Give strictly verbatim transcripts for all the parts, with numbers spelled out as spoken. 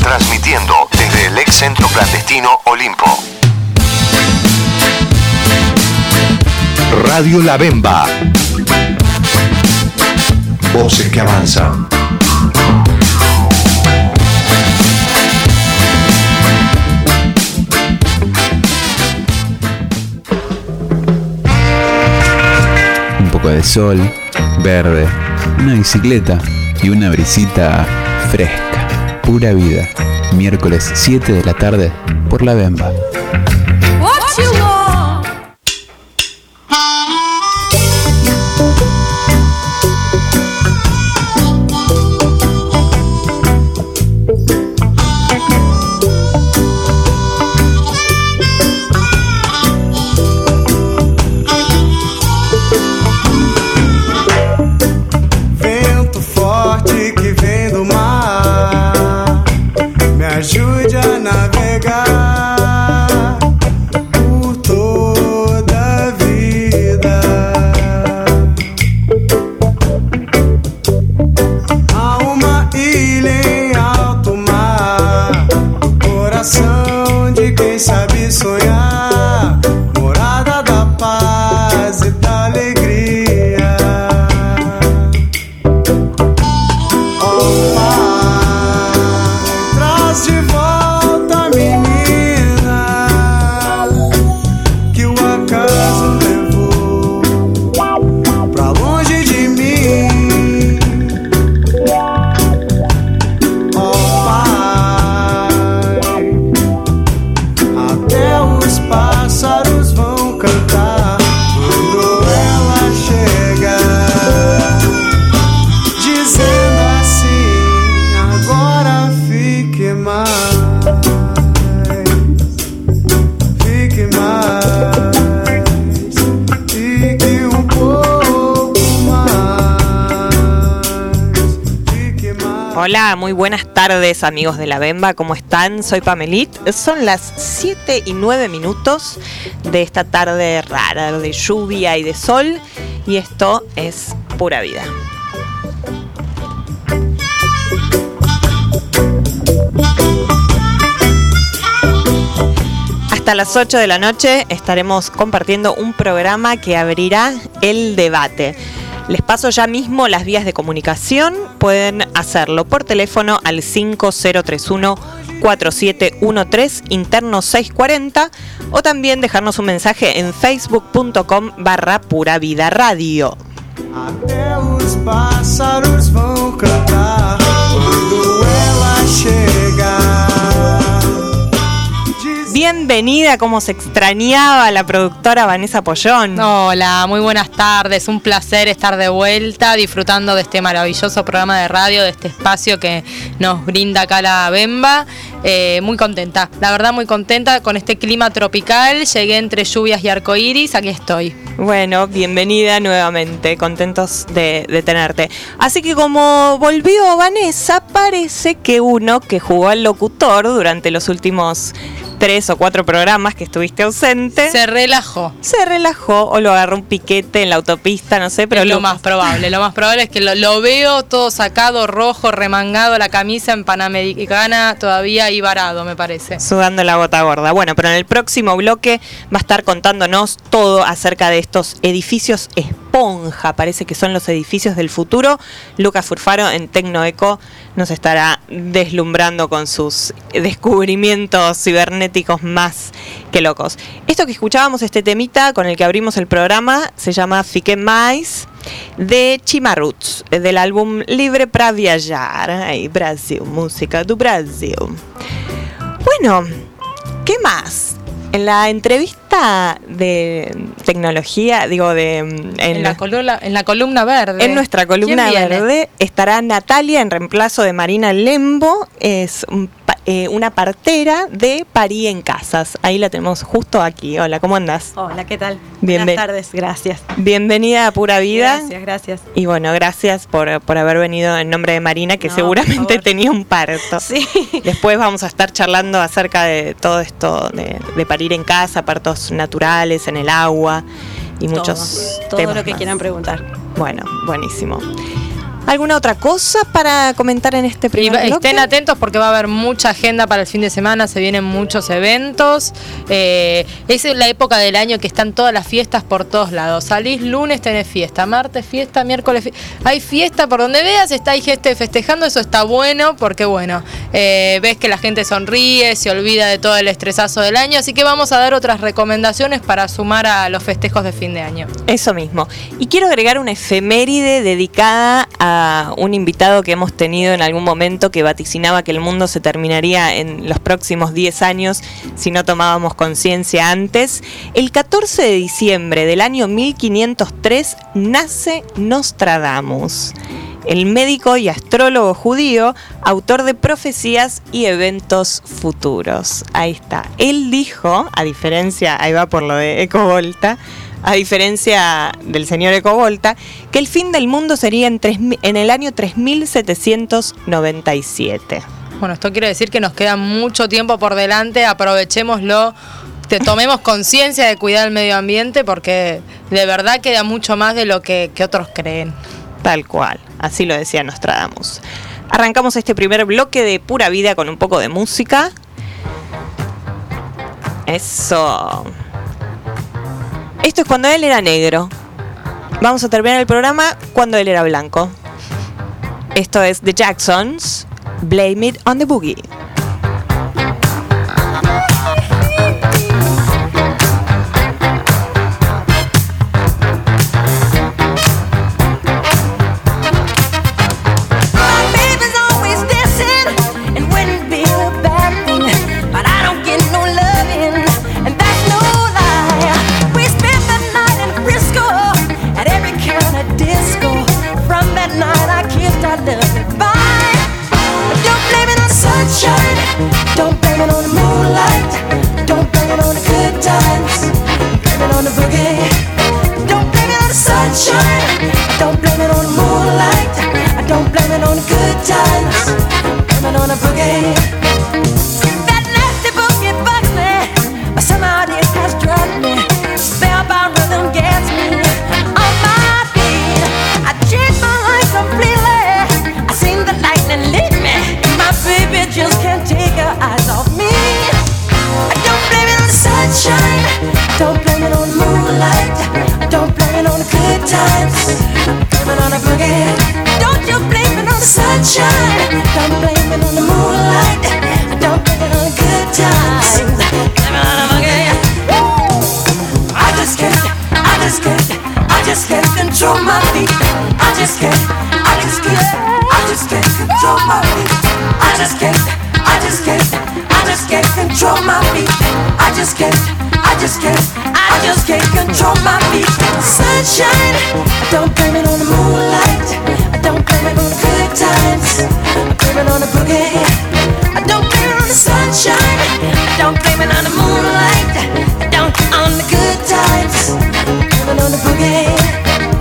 transmitiendo desde el ex centro clandestino Olimpo. Radio La Bemba. Voces que avanzan. Un poco de sol, verde, una bicicleta y una brisita fresca. Pura vida. Miércoles siete de la tarde por La Bemba. Ajude a navegar por toda a vida. Há uma ilha em alto mar, no coração de quem sabe sonhar, morada da paz e da alegria. Oh, de volta, menina, que o acaso levou pra longe de mim. Oh, Pai, até os pássaros vão cantar quando ela chegar, dizendo assim: agora fique mais. Fique mais, fique um pouco mais, fique mais. Hola, muy buenas tardes, amigos de La Bemba, ¿cómo están? Soy Pamelit. Son las siete y nueve minutos de esta tarde rara, de lluvia y de sol, y esto es Pura Vida. Hasta las ocho de la noche estaremos compartiendo un programa que abrirá el debate. Les paso ya mismo las vías de comunicación. Pueden hacerlo por teléfono al cinco cero tres uno, cuatro siete uno tres, interno seiscientos cuarenta, o también dejarnos un mensaje en facebook.com barra Pura Vida Radio. Até os pássaros vão cantar quando ela chegar. Bienvenida, como se extrañaba la productora Vanessa Pollón. Hola, muy buenas tardes, un placer estar de vuelta disfrutando de este maravilloso programa de radio, de este espacio que nos brinda acá La Bemba. Eh, muy contenta, la verdad muy contenta con este clima tropical, llegué entre lluvias y arcoíris, aquí estoy. Bueno, bienvenida nuevamente, contentos de, de tenerte. Así que como volvió Vanessa, parece que uno que jugó al locutor durante los últimos tres o cuatro programas que estuviste ausente se relajó. Se relajó o lo agarró un piquete en la autopista, no sé, pero es lo lo más probable. Lo más probable es que lo, lo veo todo sacado, rojo, remangado, la camisa en Panamericana todavía y varado, me parece. Sudando la gota gorda. Bueno, pero en el próximo bloque va a estar contándonos todo acerca de estos edificios esponja, parece que son los edificios del futuro. Lucas Furfaro en Tecnoeco nos estará deslumbrando con sus descubrimientos cibernéticos más que locos. Esto que escuchábamos, este temita con el que abrimos el programa, se llama Fique Mais, de Chimarruts, del álbum Livre pra Viajar. Ay, Brasil, música do Brasil. Bueno, ¿qué más? En la entrevista de tecnología, digo, de en, en, la, columna, en la columna verde. En nuestra columna verde estará Natalia en reemplazo de Marina Lembo. Es un, eh, una partera de Parí en Casas. Ahí la tenemos justo aquí. Hola, ¿cómo andás? Hola, ¿qué tal? Bienven- Buenas tardes, gracias. Bienvenida a Pura Vida. Gracias, gracias. Y bueno, gracias por, por haber venido en nombre de Marina, que No, seguramente tenía un parto. Sí. Después vamos a estar charlando acerca de todo esto de, de parir en casa, partos naturales, en el agua y muchos todo, todo temas lo que más. quieran preguntar. Bueno, buenísimo. ¿Alguna otra cosa para comentar en este Y primer va- bloque? estén atentos porque va a haber mucha agenda para el fin de semana, se vienen muchos eventos. Eh, es la época del año que están todas las fiestas por todos lados. Salís lunes, tenés fiesta, martes fiesta, miércoles fiesta. Hay fiesta por donde veas, está ahí gente festejando, eso está bueno porque bueno, eh, ves que la gente sonríe, se olvida de todo el estresazo del año, así que vamos a dar otras recomendaciones para sumar a los festejos de fin de año. Eso mismo. Y quiero agregar una efeméride dedicada a un invitado que hemos tenido en algún momento que vaticinaba que el mundo se terminaría en los próximos diez años si no tomábamos conciencia antes. El catorce de diciembre del año mil quinientos tres nace Nostradamus, el médico y astrólogo judío, autor de profecías y eventos futuros. Ahí está. Él dijo, a diferencia, ahí va por lo de Ecovolta, a diferencia del señor Ecovolta, que el fin del mundo sería en, tres, en el año tres mil setecientos noventa y siete. Bueno, esto quiere decir que nos queda mucho tiempo por delante, aprovechémoslo, te tomemos conciencia de cuidar el medio ambiente porque de verdad queda mucho más de lo que, que otros creen. Tal cual, así lo decía Nostradamus. Arrancamos este primer bloque de Pura Vida con un poco de música. Eso. Esto es cuando él era negro. Vamos a terminar el programa cuando él era blanco. Esto es The Jacksons, Blame It on the Boogie. Don't blame it on the moonlight. Don't blame it on the good times. Blame it on the boogie. Don't blame it on the sunshine. Don't blame it on the moonlight. Don't blame it on the good times. Blame it on the boogie. That nasty boogie bugs me, but somehow it has drugged me. Spellbound rhythm gets me on my feet. I changed my life completely. I seen the lightning lead me. My baby just can't take her eyes off me. I don't blame it on the sunshine. Don't blame it on the moonlight. I don't blame it on the good times. Blame it on the boogie. Don't you blame it on the sunshine. Don't blame it on the moonlight. I don't blame it on the good times. Blame it on the boogie. I just can't, I just can't, I just can't control my feet. I just can't, I just can't, I just can't control my feet. I just can't, I just can't, I just can't control my feet. I just can't, I just can't, I just can't control my feet. Sunshine, I don't blame it on the moonlight. I don't blame it on the good times. I blame it on the boogie. I don't blame it on the sunshine. I don't blame it on the moonlight. I don't on the good times. I blame it on the boogie.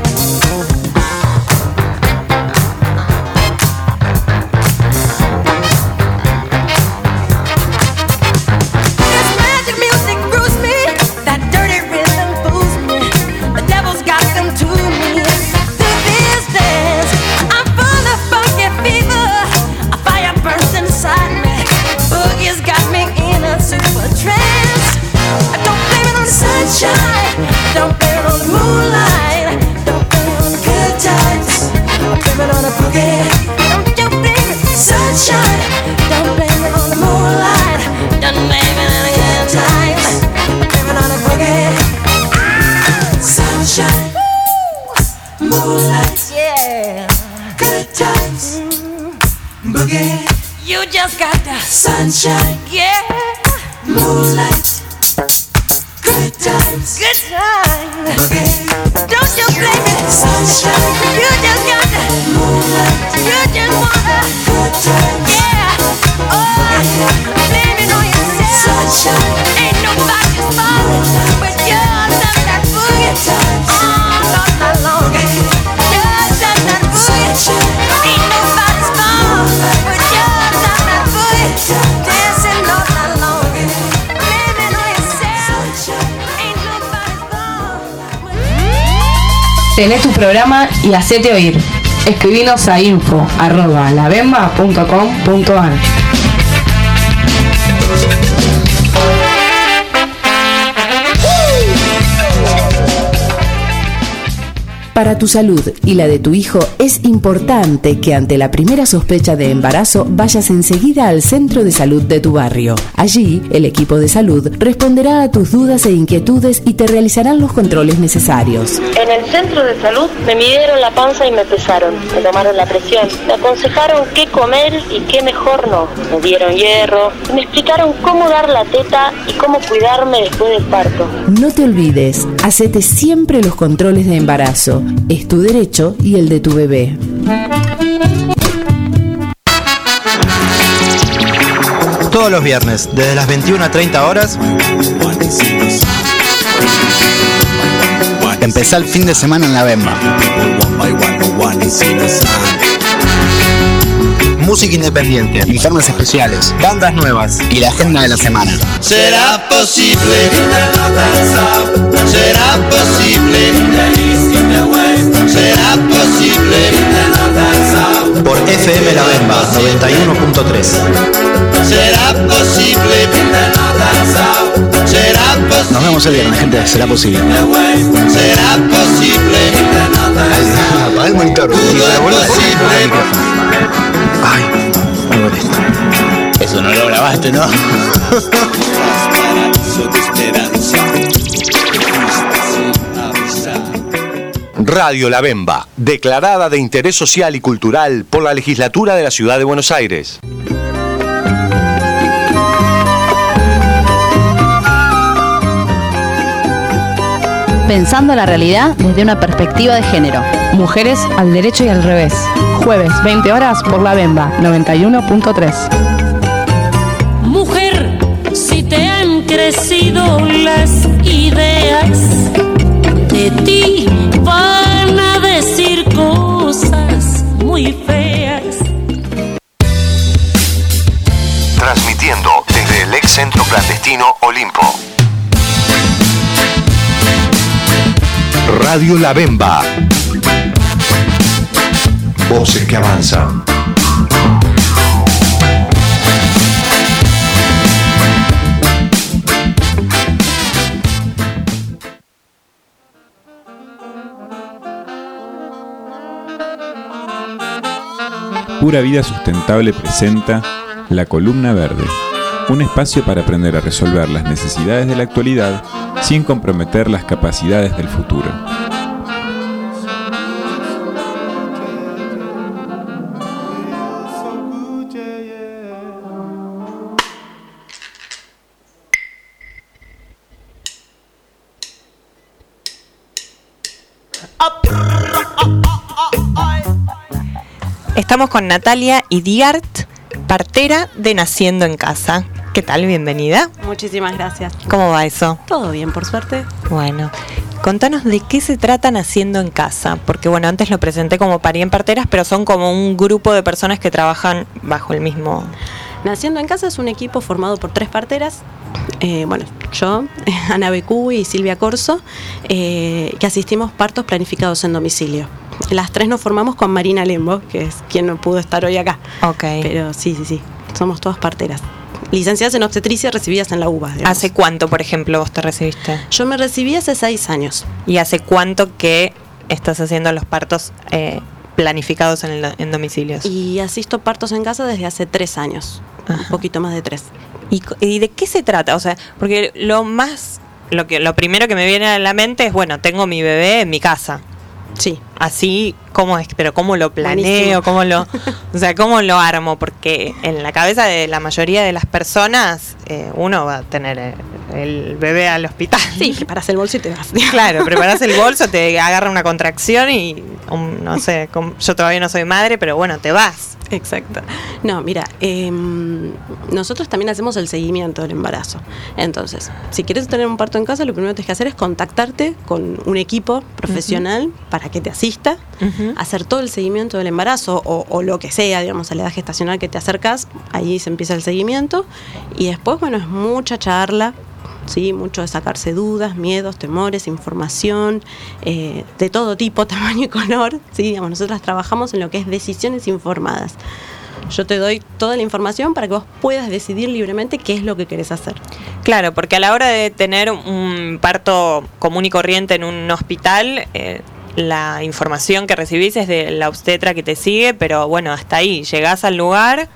Don't blame it on the moonlight. Don't blame it on the good times. I blame it on the boogie. Don't you blame it, sunshine. Don't blame it on the moonlight. Don't blame it on the good times. I blame it on the boogie. Sunshine, moonlight, yeah. Good times, boogie. You just got the sunshine, yeah. Moonlight. Good times, good times, boogie. Don't you blame it, sunshine. You just got the moonlight. You just wanna good times, yeah. Oh, blame it on yourself, sunshine. Ain't nobody's fault but yours and that boogie times. Oh, all night long, yours and that boogie. Ain't nobody's fault but yours and that boogie. Dancing all night long. Tené tu programa y hacete oír. Escribinos a info arroba labemba punto com punto ar. Para tu salud y la de tu hijo es importante que ante la primera sospecha de embarazo vayas enseguida al centro de salud de tu barrio. Allí, el equipo de salud responderá a tus dudas e inquietudes y te realizarán los controles necesarios. En el centro de salud me midieron la panza y me pesaron, me tomaron la presión, me aconsejaron qué comer y qué mejor no. Me dieron hierro, y me explicaron cómo dar la teta y cómo cuidarme después del parto. No te olvides, hacete siempre los controles de embarazo. Es tu derecho y el de tu bebé. Todos los viernes, desde las veintiuna a treinta horas, empezá el fin de semana en La Bemba. Música independiente, informes especiales, bandas nuevas y la agenda de la semana. Será posible, será posible, será posible. Por F M La Bemba noventa y uno punto tres. Será posible, será posible. Nos vemos el viernes, gente. Será posible. Será posible. Apaga el monitor. Ay, me molesta. Eso no lo grabaste, ¿no? Radio La Bemba, declarada de interés social y cultural por la Legislatura de la Ciudad de Buenos Aires. Pensando la realidad desde una perspectiva de género. Mujeres al derecho y al revés. Jueves, veinte horas por La Bemba, noventa y uno punto tres. Mujer, si te han crecido las ideas, de ti van a decir cosas muy feas. Transmitiendo desde el ex centro clandestino Olimpo. Radio La Bemba. Voces que avanzan. Pura Vida Sustentable presenta La Columna Verde, un espacio para aprender a resolver las necesidades de la actualidad sin comprometer las capacidades del futuro. Estamos con Natalia Idiart, partera de Naciendo en Casa. ¿Qué tal? Bienvenida. Muchísimas gracias. ¿Cómo va eso? Todo bien, por suerte. Bueno, contanos de qué se trata Naciendo en Casa, porque bueno, antes lo presenté como Parí en Parteras, pero son como un grupo de personas que trabajan bajo el mismo... Naciendo en Casa es un equipo formado por tres parteras, eh, bueno, yo, Ana Becú y Silvia Corso, eh, que asistimos partos planificados en domicilio. Las tres nos formamos con Marina Lembo, que es quien no pudo estar hoy acá. Ok. Pero sí, sí, sí, somos todas parteras. Licenciadas en obstetricia, recibidas en la U B A. Digamos. ¿Hace cuánto, por ejemplo, vos te recibiste? Yo me recibí hace seis años. ¿Y hace cuánto que estás haciendo los partos eh, planificados en, el, en domicilios? Y asisto partos en casa desde hace tres años. Ajá. Un poquito más de tres. ¿Y, ¿Y de qué se trata? O sea, porque lo más, lo que, lo primero que me viene a la mente es, bueno, tengo mi bebé en mi casa. Sí. Así, ¿cómo es? Pero ¿cómo lo planeo? ¿Cómo lo, o sea, ¿cómo lo armo? Porque en la cabeza de la mayoría de las personas, eh, uno va a tener el, el bebé al hospital. Sí, preparas el bolso y te vas. Claro, preparas el bolso, te agarra una contracción y, um, no sé, yo todavía no soy madre, pero bueno, te vas. Exacto. No, mira, eh, nosotros también hacemos el seguimiento del embarazo. Entonces, si quieres tener un parto en casa, lo primero que tienes que hacer es contactarte con un equipo profesional uh-huh. para que te asista, uh-huh. hacer todo el seguimiento del embarazo o, o lo que sea, digamos, a la edad gestacional que te acercas, ahí se empieza el seguimiento y después, bueno, es mucha charla, ¿sí? Mucho de sacarse dudas, miedos, temores, información, eh, de todo tipo, tamaño y color, ¿sí? Digamos, nosotras trabajamos en lo que es decisiones informadas. Yo te doy toda la información para que vos puedas decidir libremente qué es lo que querés hacer. Claro, porque a la hora de tener un parto común y corriente en un hospital, eh, la información que recibís es de la obstetra que te sigue, pero bueno, hasta ahí, llegás al lugar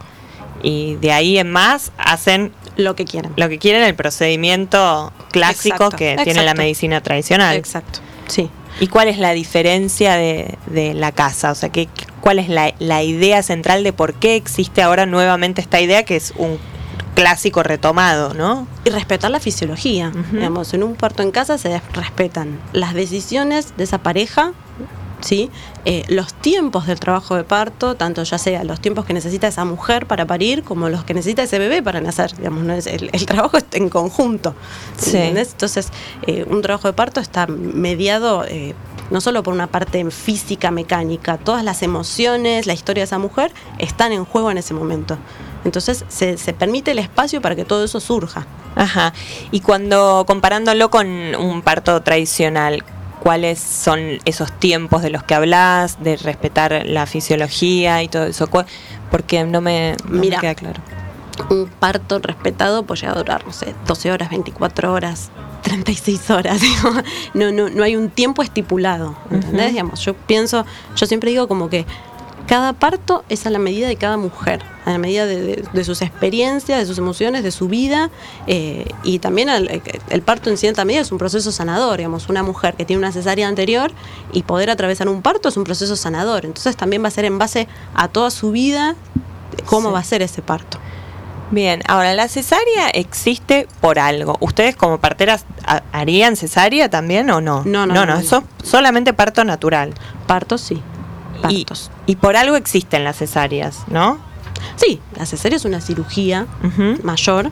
y de ahí en más hacen lo que quieren. Lo que quieren, el procedimiento clásico Exacto, que exacto. tiene la medicina tradicional. Exacto, sí. ¿Y cuál es la diferencia de, de la casa? O sea, ¿qué, ¿cuál es la, la idea central de por qué existe ahora nuevamente esta idea que es un clásico retomado, ¿no? Y respetar la fisiología. Uh-huh. Digamos, en un parto en casa se respetan las decisiones de esa pareja, ¿sí? Eh, los tiempos del trabajo de parto, tanto ya sea los tiempos que necesita esa mujer para parir como los que necesita ese bebé para nacer. Digamos, ¿no? es el, el trabajo está en conjunto. Sí. ¿Entendés? Entonces, eh, un trabajo de parto está mediado eh, no solo por una parte física, mecánica, todas las emociones, la historia de esa mujer están en juego en ese momento. Entonces se, se permite el espacio para que todo eso surja. Ajá. Y cuando comparándolo con un parto tradicional, ¿cuáles son esos tiempos de los que hablas, de respetar la fisiología y todo eso? Porque no me, no Mira, me queda claro. Un parto respetado puede llegar a durar, no sé, doce horas, veinticuatro horas, treinta y seis horas. No, no, no hay un tiempo estipulado, ¿entendés? Uh-huh. Digamos, yo pienso, yo siempre digo como que cada parto es a la medida de cada mujer, a la medida de, de, de sus experiencias, de sus emociones, de su vida, eh, y también el, el parto en cierta medida es un proceso sanador. Digamos, una mujer que tiene una cesárea anterior y poder atravesar un parto es un proceso sanador. Entonces también va a ser en base a toda su vida cómo sí. va a ser ese parto. Bien, ahora la cesárea existe por algo. ¿Ustedes como parteras harían cesárea también o no? No, no, no. No, no, no eso no. solamente parto natural. Parto sí. Y, y por algo existen las cesáreas, ¿no? Sí, la cesárea es una cirugía uh-huh. mayor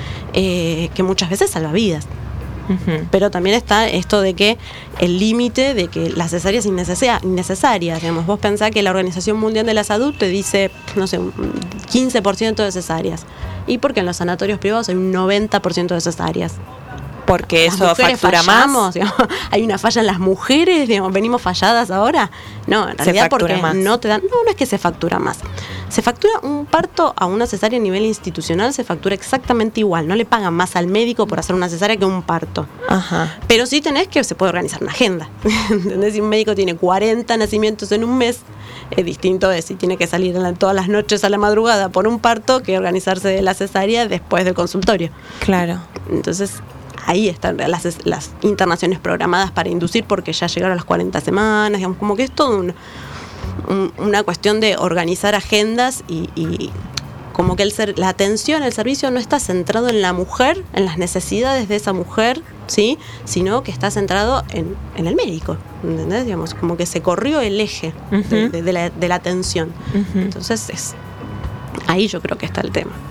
eh, que muchas veces salva vidas. Uh-huh. Pero también está esto de que el límite de que la cesárea es innecesaria. Digamos, vos pensás que la Organización Mundial de la Salud te dice, no sé, un quince por ciento de cesáreas. Y porque en los sanatorios privados hay un noventa por ciento de cesáreas. Porque las eso factura fallamos, más. Digamos, hay una falla en las mujeres, digamos, venimos falladas ahora. No, en realidad porque más. no te dan, no, no es que se factura más. Se factura un parto a una cesárea a nivel institucional, se factura exactamente igual. No le pagan más al médico por hacer una cesárea que un parto. Ajá. Pero sí tenés que se puede organizar una agenda. ¿Entendés? Si un médico tiene cuarenta nacimientos en un mes, es distinto de si tiene que salir todas las noches a la madrugada por un parto que organizarse de la cesárea después del consultorio. Claro. Entonces ahí están las, las internaciones programadas para inducir porque ya llegaron las cuarenta semanas, digamos, como que es todo un, un, una cuestión de organizar agendas y, y como que el ser, la atención, el servicio no está centrado en la mujer, en las necesidades de esa mujer, ¿sí? Sino que está centrado en, en el médico, ¿entendés? Digamos, como que se corrió el eje uh-huh. de, de, de, la, de la atención. Uh-huh. Entonces es, ahí yo creo que está el tema.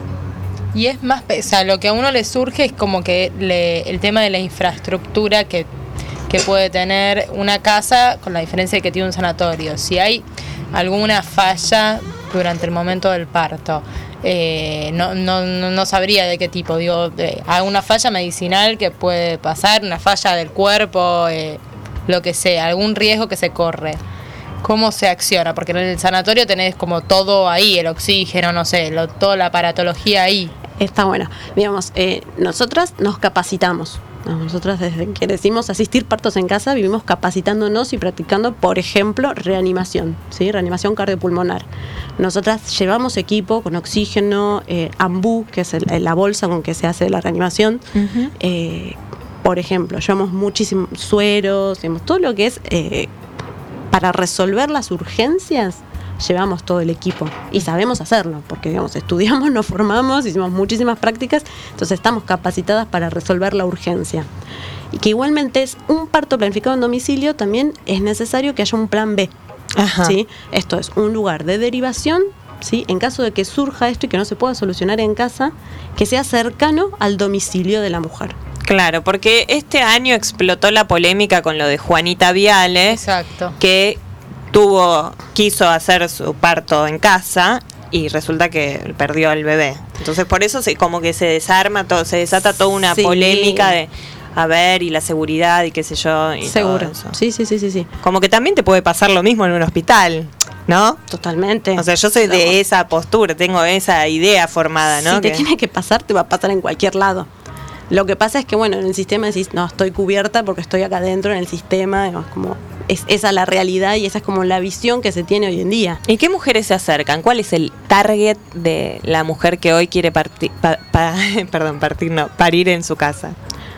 Y es más, o sea, lo que a uno le surge es como que le, el tema de la infraestructura que, que puede tener una casa, con la diferencia de que tiene un sanatorio. Si hay alguna falla durante el momento del parto, eh, no, no, no sabría de qué tipo, digo, de, alguna falla medicinal que puede pasar, una falla del cuerpo, eh, lo que sea, algún riesgo que se corre. ¿Cómo se acciona? Porque en el sanatorio tenés como todo ahí, el oxígeno, no sé, lo, toda la aparatología ahí. Está bueno. Digamos, eh, nosotras nos capacitamos. Nosotras desde que decimos asistir partos en casa, vivimos capacitándonos y practicando, por ejemplo, reanimación, ¿sí? Reanimación cardiopulmonar. Nosotras llevamos equipo con oxígeno, eh, ambú, que es el, la bolsa con que se hace la reanimación. Uh-huh. Eh, por ejemplo, llevamos muchísimos sueros, digamos, todo lo que es eh, para resolver las urgencias. Llevamos todo el equipo y sabemos hacerlo porque, digamos, estudiamos, nos formamos, hicimos muchísimas prácticas, entonces estamos capacitadas para resolver la urgencia. Y que igualmente es un parto planificado en domicilio, también es necesario que haya un plan B. Ajá. ¿Sí? Esto es un lugar de derivación, ¿sí? En caso de que surja esto y que no se pueda solucionar en casa, que sea cercano al domicilio de la mujer. Claro, porque este año explotó la polémica con lo de Juanita Viale. Exacto. Que tuvo, quiso hacer su parto en casa y resulta que perdió al bebé. Entonces por eso se, como que se desarma, todo, se desata toda una Sí. polémica de, a ver, y la seguridad y qué sé yo. Y Seguro. todo eso. Sí, sí, sí, sí, sí. Como que también te puede pasar lo mismo en un hospital, ¿no? Totalmente. O sea, yo soy de esa postura, tengo esa idea formada, ¿no? Si te Que- tiene que pasar, te va a pasar en cualquier lado. Lo que pasa es que, bueno, en el sistema decís, no, estoy cubierta porque estoy acá adentro en el sistema, digamos, como es esa la realidad y esa es como la visión que se tiene hoy en día. ¿Y qué mujeres se acercan? ¿Cuál es el target de la mujer que hoy quiere partir, pa- pa- perdón, partir no, parir en su casa?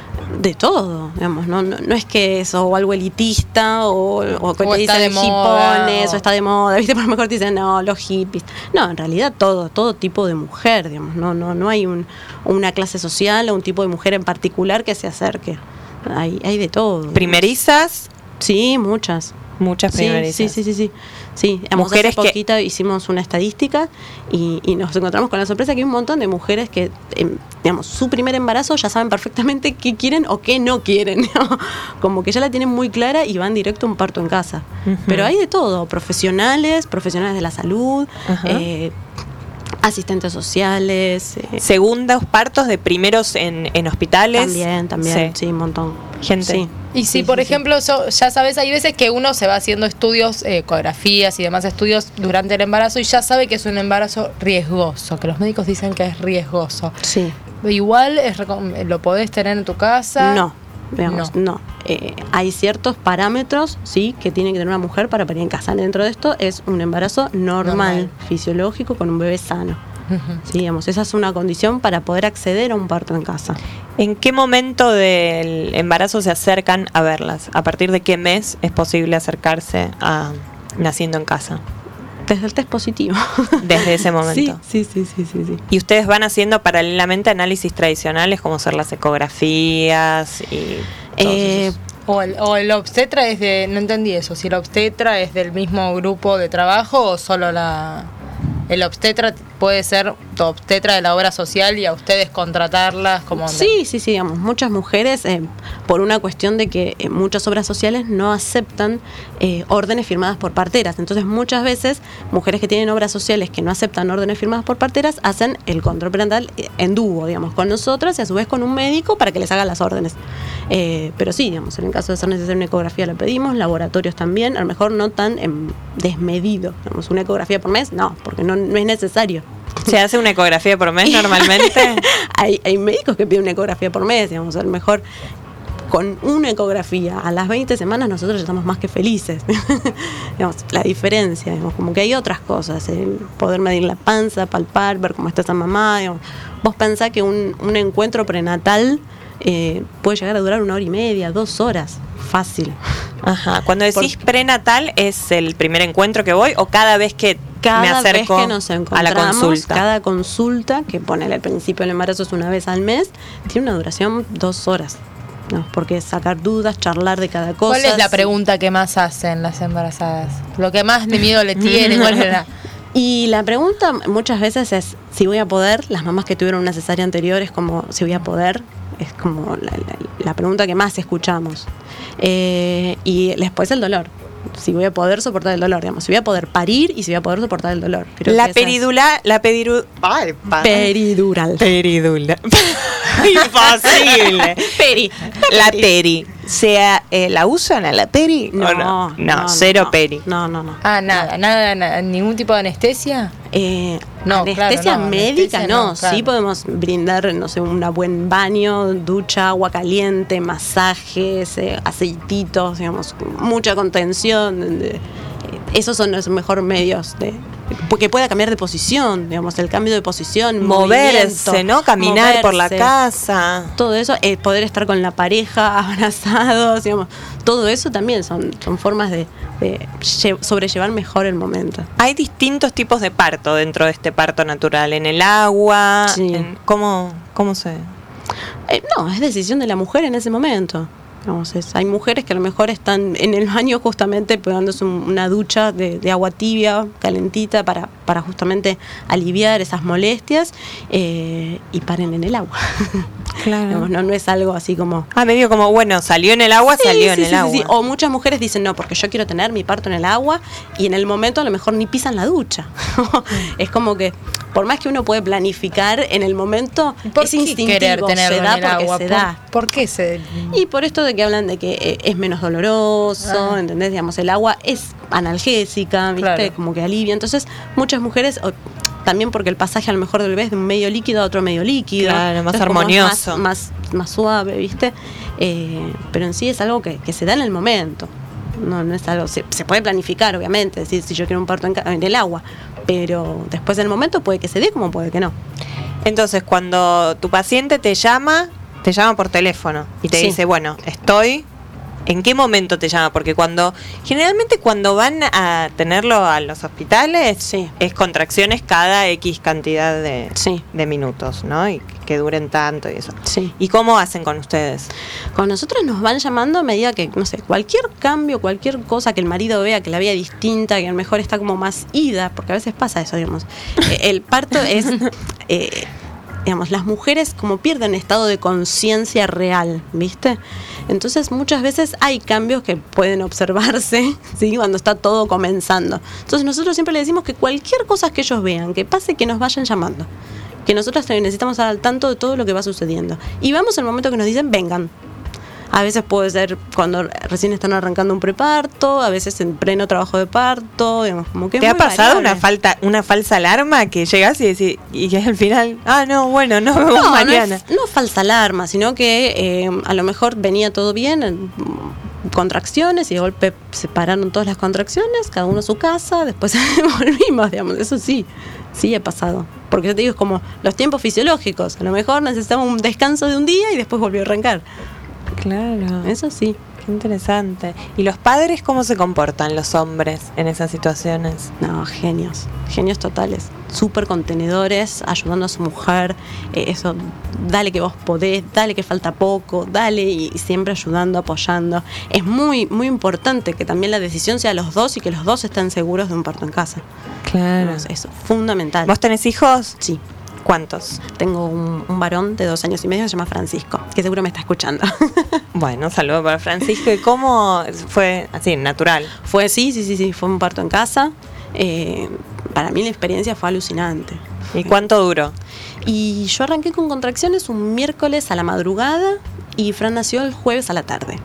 De todo, digamos, no, no, no es que eso o algo elitista o, o que O te está dicen de moda, hipones o o- está de moda, ¿viste? Por lo mejor te dicen, no, los hippies. No, en realidad todo, todo tipo de mujer, digamos, no, no, no hay un, una clase social o un tipo de mujer en particular que se acerque. Hay, hay de todo. digamos. ¿Primerizas? Sí, muchas. Muchas Sí, primerizas. sí, sí, sí, sí. Sí, digamos, Mujeres hace que- poquito hicimos una estadística y, y nos encontramos con la sorpresa que hay un montón de mujeres que, em, digamos, su primer embarazo ya saben perfectamente qué quieren o qué no quieren. ¿no? Como que ya la tienen muy clara y van directo a un parto en casa. Ujú. Pero hay de todo, profesionales, profesionales de la salud, Ajá. eh, asistentes sociales. eh, Segundos partos de primeros en, en hospitales. También, también, Sí. sí, un montón. Gente. Sí. Y si, Sí, por sí, ejemplo, so- ya sabes, hay veces que uno se va haciendo estudios, eh, ecografías y demás estudios durante el embarazo y ya sabe que es un embarazo riesgoso, que los médicos dicen que es riesgoso. Sí. Igual es recom- lo podés tener en tu casa. No, digamos, no. Eh, hay ciertos parámetros, sí, que tiene que tener una mujer para parir en casa. Dentro de esto es un embarazo normal, Normal. fisiológico, con un bebé sano. Ujú. Sí, digamos, esa es una condición para poder acceder a un parto en casa. ¿En qué momento del embarazo se acercan a verlas? ¿A partir de qué mes es posible acercarse a naciendo en casa? Desde el test positivo. Desde ese momento. Sí, sí, sí, sí, sí, sí. Y ustedes van haciendo paralelamente análisis tradicionales como ser las ecografías y todos Eh, esos. O el, o el obstetra es de. No entendí eso. Si el obstetra es del mismo grupo de trabajo o solo la. El obstetra puede ser tu obstetra de la obra social y a ustedes contratarlas como. Sí, sí, sí, digamos, muchas mujeres, eh, por una cuestión de que eh, muchas obras sociales no aceptan eh, órdenes firmadas por parteras. Entonces, muchas veces, mujeres que tienen obras sociales que no aceptan órdenes firmadas por parteras, hacen el control prenatal eh, en dúo, digamos, con nosotras y a su vez con un médico para que les haga las órdenes. Eh, pero sí, digamos, en el caso de ser necesaria una ecografía la pedimos, laboratorios también, a lo mejor no tan em, desmedido. Digamos, una ecografía por mes, no, porque no, no es necesario. ¿Se hace una ecografía por mes normalmente? hay, hay médicos que piden una ecografía por mes, digamos, a lo mejor con una ecografía a las veinte semanas nosotros ya estamos más que felices. Digamos, la diferencia, digamos, como que hay otras cosas, el poder medir la panza, palpar, ver cómo está esa mamá. Digamos. Vos pensás que un, un encuentro prenatal eh, puede llegar a durar una hora y media, dos horas, fácil. Ajá. Cuando decís prenatal, ¿es el primer encuentro que voy o cada vez que Cada me acerco vez que nos a la encontramos, consulta? cada consulta, que ponele al principio del embarazo es una vez al mes, tiene una duración dos horas. ¿no? Porque es sacar dudas, charlar de cada cosa. ¿Cuál es la pregunta que más hacen las embarazadas? Lo que más de miedo le tienen, ¿cuál es la- Y la pregunta muchas veces es si voy a poder. Las mamás que tuvieron una cesárea anterior es como si voy a poder. Es como la, la- la pregunta que más escuchamos. Eh, y después el dolor. Si voy a poder soportar el dolor, digamos. Si voy a poder parir y si voy a poder soportar el dolor. Creo La que esa es- peridula, la pediru... Ay, pa- Peridural. Peridula. Imposible. Peri. La peri. Sea, eh, ¿la usan a la peri? No, ¿O no? no, No, no, cero no. peri. No, no, no. Ah, nada, nada, nada, ningún tipo de anestesia. Eh, No, anestesia claro, no, médica anestesia no, no, claro. sí podemos brindar, no sé, un buen baño, ducha, agua caliente, masajes, eh, aceititos, digamos, mucha contención. de- eh, esos son los mejores medios de porque pueda cambiar de posición, digamos, el cambio de posición, Moverse, movimiento, ¿no? Caminar por la moverse. casa. Todo eso, eh, poder estar con la pareja, abrazados, digamos, todo eso también son, son formas de, de lle- sobrellevar mejor el momento. Hay distintos tipos de parto dentro de este parto natural. En el agua. Sí. en- ¿cómo, ¿Cómo se...? Eh, no, es decisión de la mujer en ese momento. Digamos, es- hay mujeres que a lo mejor están en el baño justamente pegándose un- una ducha de, de agua tibia, calentita, para, para justamente aliviar esas molestias, eh, y paren en el agua. Claro. Digamos, no, no es algo así como... Ah, medio como, bueno, salió en el agua, Sí, salió en sí, el sí, agua. sí, sí. O muchas mujeres dicen, no, porque yo quiero tener mi parto en el agua, y en el momento a lo mejor ni pisan la ducha. Es como que, por más que uno puede planificar, en el momento ¿Por es qué instintivo, querer tenerlo se da en el porque agua? se ¿Por, da. ¿Por qué se...? Y por esto de que hablan de que eh, es menos doloroso, Ah. ¿entendés? Digamos, el agua es analgésica, ¿viste? Claro. Como que alivia. Entonces, muchas mujeres, o- también porque el pasaje a lo mejor del bebé es de un medio líquido a otro medio líquido. Claro, más Entonces, como es armonioso. Más, más, más suave, ¿viste? Eh, pero en sí es algo que, que se da en el momento. No, no es algo, se, se puede planificar, obviamente, decir, si yo quiero un parto en, ca- en el agua, pero después del momento puede que se dé como puede que no. Entonces, cuando tu paciente te llama, te llama por teléfono y te Sí. dice, bueno, estoy. ¿En qué momento te llama? Porque cuando, generalmente cuando van a tenerlo a los hospitales, Sí. es contracciones cada X cantidad de, Sí. de minutos, ¿no? Y que, que duren tanto y eso. Sí. ¿Y cómo hacen con ustedes? Con nosotros nos van llamando a medida que, no sé, cualquier cambio, cualquier cosa que el marido vea que la vea distinta, que a lo mejor está como más ida, porque a veces pasa eso, digamos. Eh, el parto es, eh, digamos, las mujeres como pierden estado de conciencia real, ¿viste? Entonces muchas veces hay cambios que pueden observarse, ¿sí? Cuando está todo comenzando. Entonces nosotros siempre le decimos que cualquier cosa que ellos vean, que pase, que nos vayan llamando. Que nosotros también necesitamos estar al tanto de todo lo que va sucediendo. Y vamos al momento que nos dicen, vengan. A veces puede ser cuando recién están arrancando un preparto, a veces en pleno trabajo de parto, digamos, como que es ¿Te ha muy pasado variable. una falta, una falsa alarma que llegas y decís, y que al final, ah, no, bueno, nos vemos No, no mañana? es, no es falsa alarma, sino que eh, a lo mejor venía todo bien, en, mm, contracciones, y de golpe se pararon todas las contracciones, cada uno a su casa, después volvimos, digamos, eso sí, sí ha pasado. Porque yo te digo, es como los tiempos fisiológicos, a lo mejor necesitamos un descanso de un día y después volvió a arrancar. Claro. Eso sí. Qué interesante. ¿Y los padres cómo se comportan, los hombres, en esas situaciones? No, genios, genios totales, súper contenedores, ayudando a su mujer, eh, eso, dale que vos podés, dale que falta poco, dale, y, y siempre ayudando, apoyando. Es muy, muy importante que también la decisión sea los dos y que los dos estén seguros de un parto en casa. Claro. No, es eso, fundamental. ¿Vos tenés hijos? Sí. ¿Cuántos? Tengo un, un varón de dos años y medio que se llama Francisco, que seguro me está escuchando. Bueno, un saludo para Francisco. ¿Y cómo fue así, natural? Fue, sí, sí, sí, sí, fue un parto en casa. Eh, para mí la experiencia fue alucinante. ¿Y cuánto duró? Y yo arranqué con contracciones un miércoles a la madrugada y Fran nació el jueves a la tarde.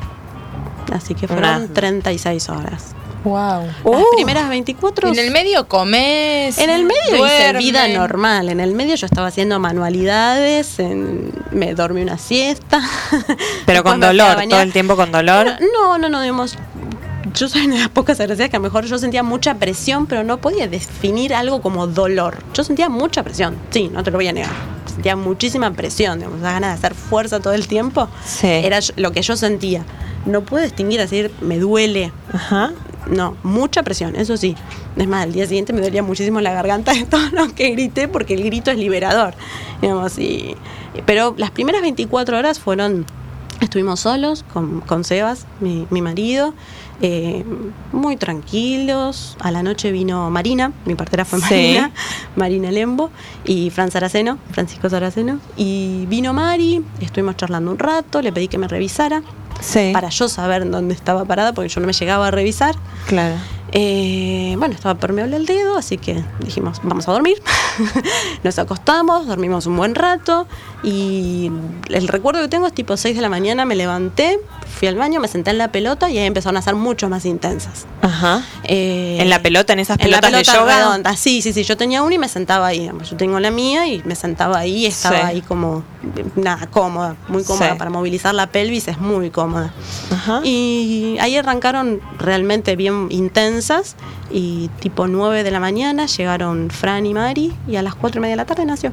Así que fueron Una- treinta y seis horas. Wow. Las primeras veinticuatro... En el medio comés. En el medio hice duermen. vida normal. En el medio yo estaba haciendo manualidades, en- me dormí una siesta. Pero Después con me fui a dolor, bañar. todo el tiempo con dolor. No, no, no, digamos, yo soy una de las pocas agraciadas que a lo mejor yo sentía mucha presión, pero no podía definir algo como dolor. Yo sentía mucha presión, sí, no te lo voy a negar. Sentía muchísima presión, digamos, la ganas de hacer fuerza todo el tiempo. Sí. Era yo- lo que yo sentía. No puedo distinguir, decir, me duele. Ajá. No, mucha presión, eso sí. Es más, al día siguiente me dolía muchísimo la garganta de todo lo que grité, porque el grito es liberador. Digamos, y, pero las primeras veinticuatro horas fueron, estuvimos solos con, con Sebas, mi, mi marido, eh, muy tranquilos. A la noche vino Marina, mi partera fue Sí. Marina, Marina Lembo, y Fran Saraceno, Francisco Saraceno. Y vino Mari, estuvimos charlando un rato, le pedí que me revisara. Sí. Para yo saber dónde estaba parada, porque yo no me llegaba a revisar. Claro. Eh, bueno, estaba permeable el dedo, así que dijimos, vamos a dormir. Nos acostamos, dormimos un buen rato y el recuerdo que tengo es tipo seis de la mañana, me levanté, fui al baño, me senté en la pelota y ahí empezaron a ser mucho más intensas. Ajá. Eh, ¿En la pelota, en esas en la pelotas de pelota yoga? redonda. Sí, sí, sí, yo tenía una y me sentaba ahí. digamos. Yo tengo la mía y me sentaba ahí y estaba Sí. ahí como, nada, cómoda, muy cómoda. Sí. Para movilizar la pelvis es muy cómoda. Ajá. Y ahí arrancaron realmente bien intensas y tipo nueve de la mañana llegaron Fran y Mari y a las cuatro y media de la tarde nació.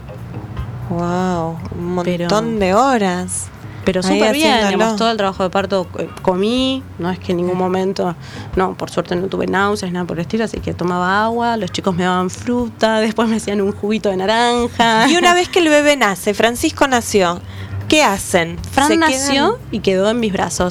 Wow, un montón Pero- de horas. Pero Ahí súper bien, haciéndolo. digamos, todo el trabajo de parto eh, comí, no es que en ningún momento, no, por suerte no tuve náuseas, nada por el estilo, así que tomaba agua, los chicos me daban fruta, después me hacían un juguito de naranja. Y una vez que el bebé nace, Francisco nació, ¿qué hacen? Fran ¿Se nació quedan? y quedó en mis brazos.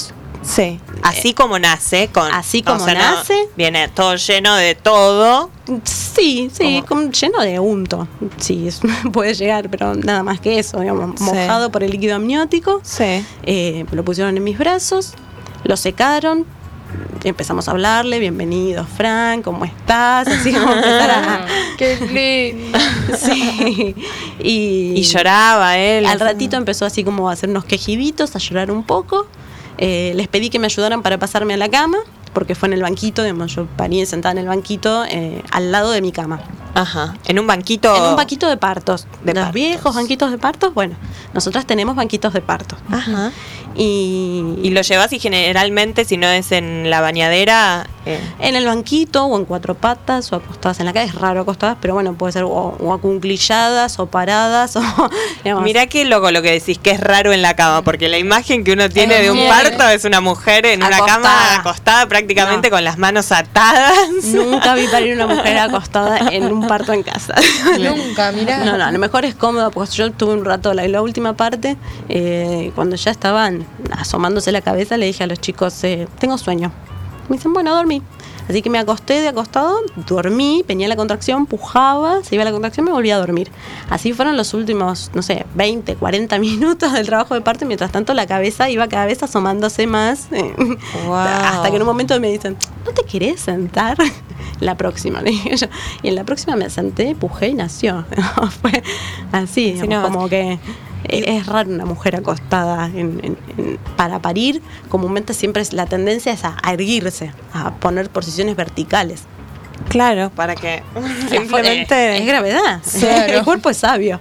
Sí. Así como nace, con así como o sea, no, nace. viene todo lleno de todo. Sí, sí, con, lleno de unto. Sí, es- puede llegar, pero nada más que eso, digamos, Sí. mojado por el líquido amniótico. Sí. Eh, lo pusieron en mis brazos, lo secaron. Empezamos a hablarle, bienvenido Frank, ¿cómo estás? Así como empezar a... ¡Qué lindo! Sí. Y, Y lloraba él. al ratito empezó así como a hacer unos quejiditos, a llorar un poco. Eh, les pedí que me ayudaran para pasarme a la cama, porque fue en el banquito, digamos, yo parí sentada en el banquito eh, al lado de mi cama. Ajá. En un banquito. En un banquito de partos. De Los partos. viejos banquitos de partos, bueno, nosotras tenemos banquitos de parto. Ajá. Y, Y lo llevas y generalmente, si no es en la bañadera. eh, en el banquito o en cuatro patas o acostadas en la calle, es raro acostadas, pero bueno, puede ser o, o acunclilladas o paradas o digamos. Mirá qué loco lo que decís, que es raro en la cama, porque la imagen que uno tiene Es de un muy- parto es una mujer en una Acostada. cama acostada prácticamente con las manos atadas. Nunca vi parir una mujer acostada en un parto en casa. Nunca, mirá. No, no, a lo mejor es cómodo, porque yo tuve un rato, la, la última parte, eh, cuando ya estaban asomándose la cabeza, le dije a los chicos, eh, tengo sueño. Me dicen, bueno, dormí. Así que me acosté de acostado, dormí, venía la contracción, pujaba, se iba la contracción, me volvía a dormir. Así fueron los últimos, no sé, veinte, cuarenta minutos del trabajo de parto, y mientras tanto la cabeza iba cada vez asomándose más, eh, Wow. hasta que en un momento me dicen, ¿no te querés sentar? La próxima, le dije yo. Y en la próxima me senté, pujé y nació. Fue así, digamos, no, como que es raro una mujer acostada en- en- en- para parir. Comúnmente siempre es, la tendencia es a, a erguirse, a poner posiciones verticales. Claro, para que simplemente. Es, es gravedad. Claro. El cuerpo es sabio.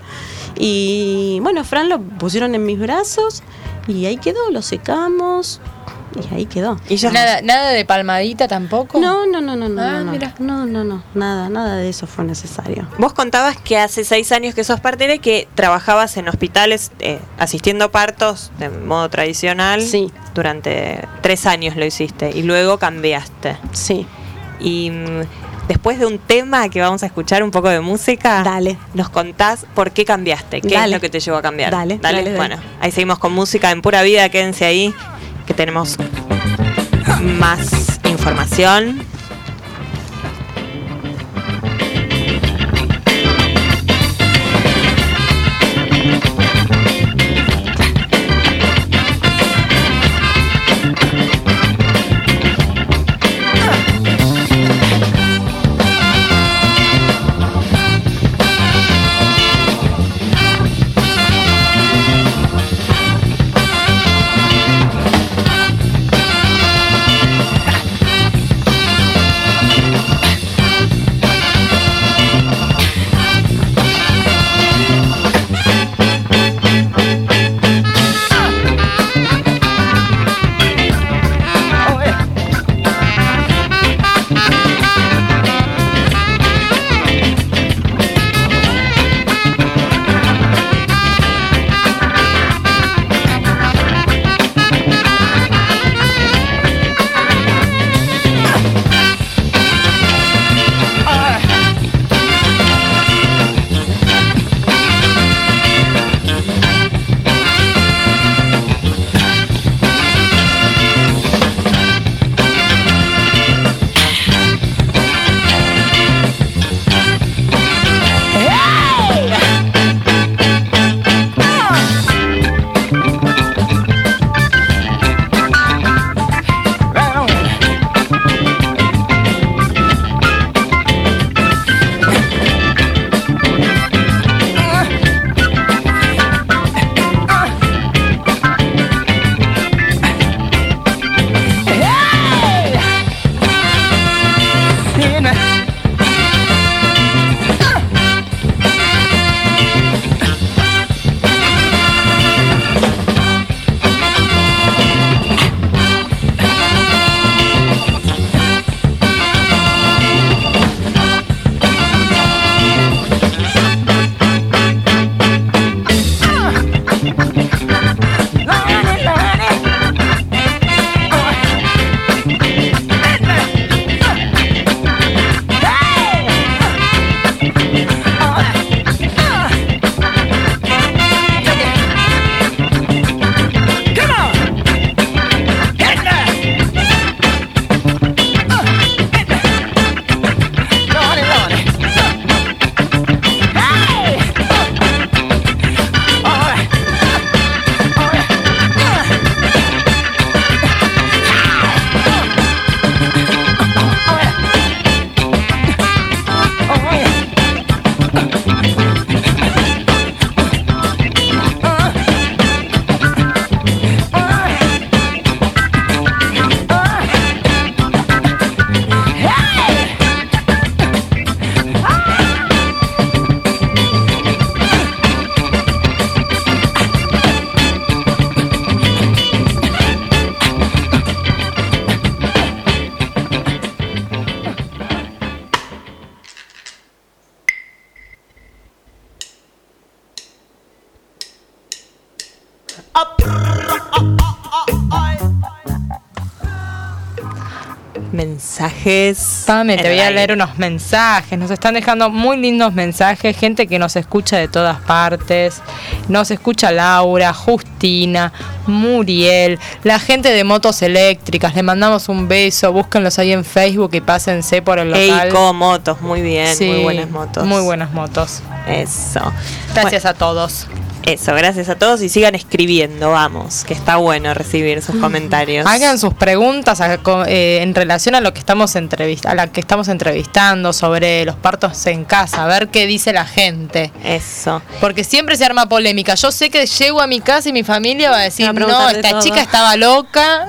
Y bueno, Fran lo pusieron en mis brazos y ahí quedó, lo secamos y ahí quedó. Y ya Nada, nada de palmadita tampoco. No, no, no, no, no, Ah, no, no, mira. no, no, no, nada, nada de eso fue necesario. Vos contabas que hace seis años que sos partera y que trabajabas en hospitales eh, asistiendo partos de modo tradicional. Sí. Durante tres años lo hiciste y luego cambiaste. Sí. Y mm, después de un tema que vamos a escuchar un poco de música, Dale. nos contás por qué cambiaste, qué Dale. es lo que te llevó a cambiar. Dale, dale, dale. Bueno, ahí seguimos con música en Pura Vida, quédense ahí, que tenemos más información. Thank Mensajes. Pame, te en voy el a aire. leer unos mensajes. Nos están dejando muy lindos mensajes. Gente que nos escucha de todas partes. Nos escucha Laura, Justina, Muriel, la gente de motos eléctricas. Le mandamos un beso. Búsquenlos ahí en Facebook y pásense por el local. Eico Motos, muy bien. Sí, muy buenas motos. Muy buenas motos. Eso. Gracias Bueno, a todos. Eso, gracias a todos y sigan escribiendo, vamos, que está bueno recibir sus comentarios. Hagan sus preguntas a- co- eh, en relación a lo que estamos entrevist- a la que estamos entrevistando sobre los partos en casa, a ver qué dice la gente. Eso. Porque siempre se arma polémica. Yo sé que llego a mi casa y mi familia va a decir, Va a no, preguntar de esta todo". chica estaba loca.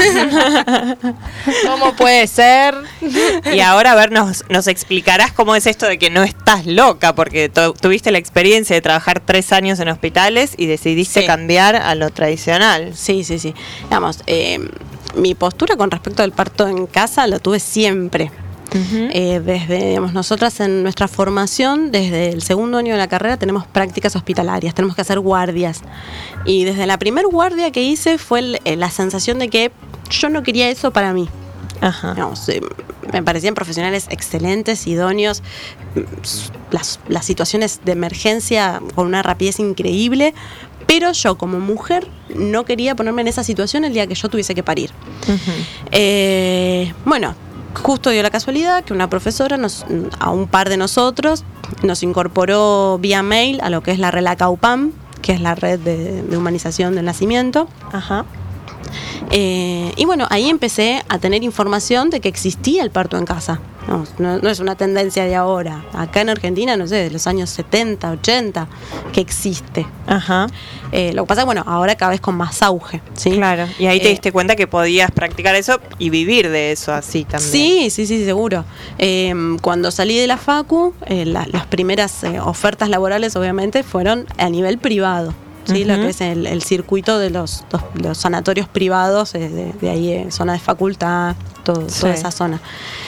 ¿Cómo puede ser? Y ahora, a ver, nos, nos explicarás cómo es esto de que no estás loca, porque tu- tuviste la experiencia de trabajar tres años en hospitales y decidiste Sí. cambiar a lo tradicional. Sí, sí, sí. Digamos, eh, mi postura con respecto al parto en casa lo tuve siempre. Eh, desde, digamos, nosotras en nuestra formación, desde el segundo año de la carrera, tenemos prácticas hospitalarias, tenemos que hacer guardias. Y desde la primer guardia que hice fue el- eh, la sensación de que yo no quería eso para mí. Ajá. Digamos, eh, me parecían profesionales excelentes, idóneos, mm, las, las situaciones de emergencia con una rapidez increíble, pero yo como mujer no quería ponerme en esa situación el día que yo tuviese que parir. Eh, bueno, justo dio la casualidad que una profesora nos, a un par de nosotros nos incorporó vía mail a lo que es la RELACAUPAM, que es la red de, de humanización del nacimiento. Ajá. Eh, y bueno, ahí empecé a tener información de que existía el parto en casa. No, no, no es una tendencia de ahora. Acá en Argentina, no sé, de los años setenta, ochenta, que existe. Ajá. Eh, lo que pasa es, bueno, ahora cada vez con más auge. ¿sí? Claro. Y ahí te Eh, diste cuenta que podías practicar eso y vivir de eso así también. Sí, sí, sí, seguro. Eh, cuando salí de la Facu, eh, la- las primeras eh, ofertas laborales obviamente fueron a nivel privado. ¿sí? Lo Ujú. que es el, el circuito de los, los, los sanatorios privados, eh, de, de ahí, eh, zona de facultad, todo, Sí. toda esa zona.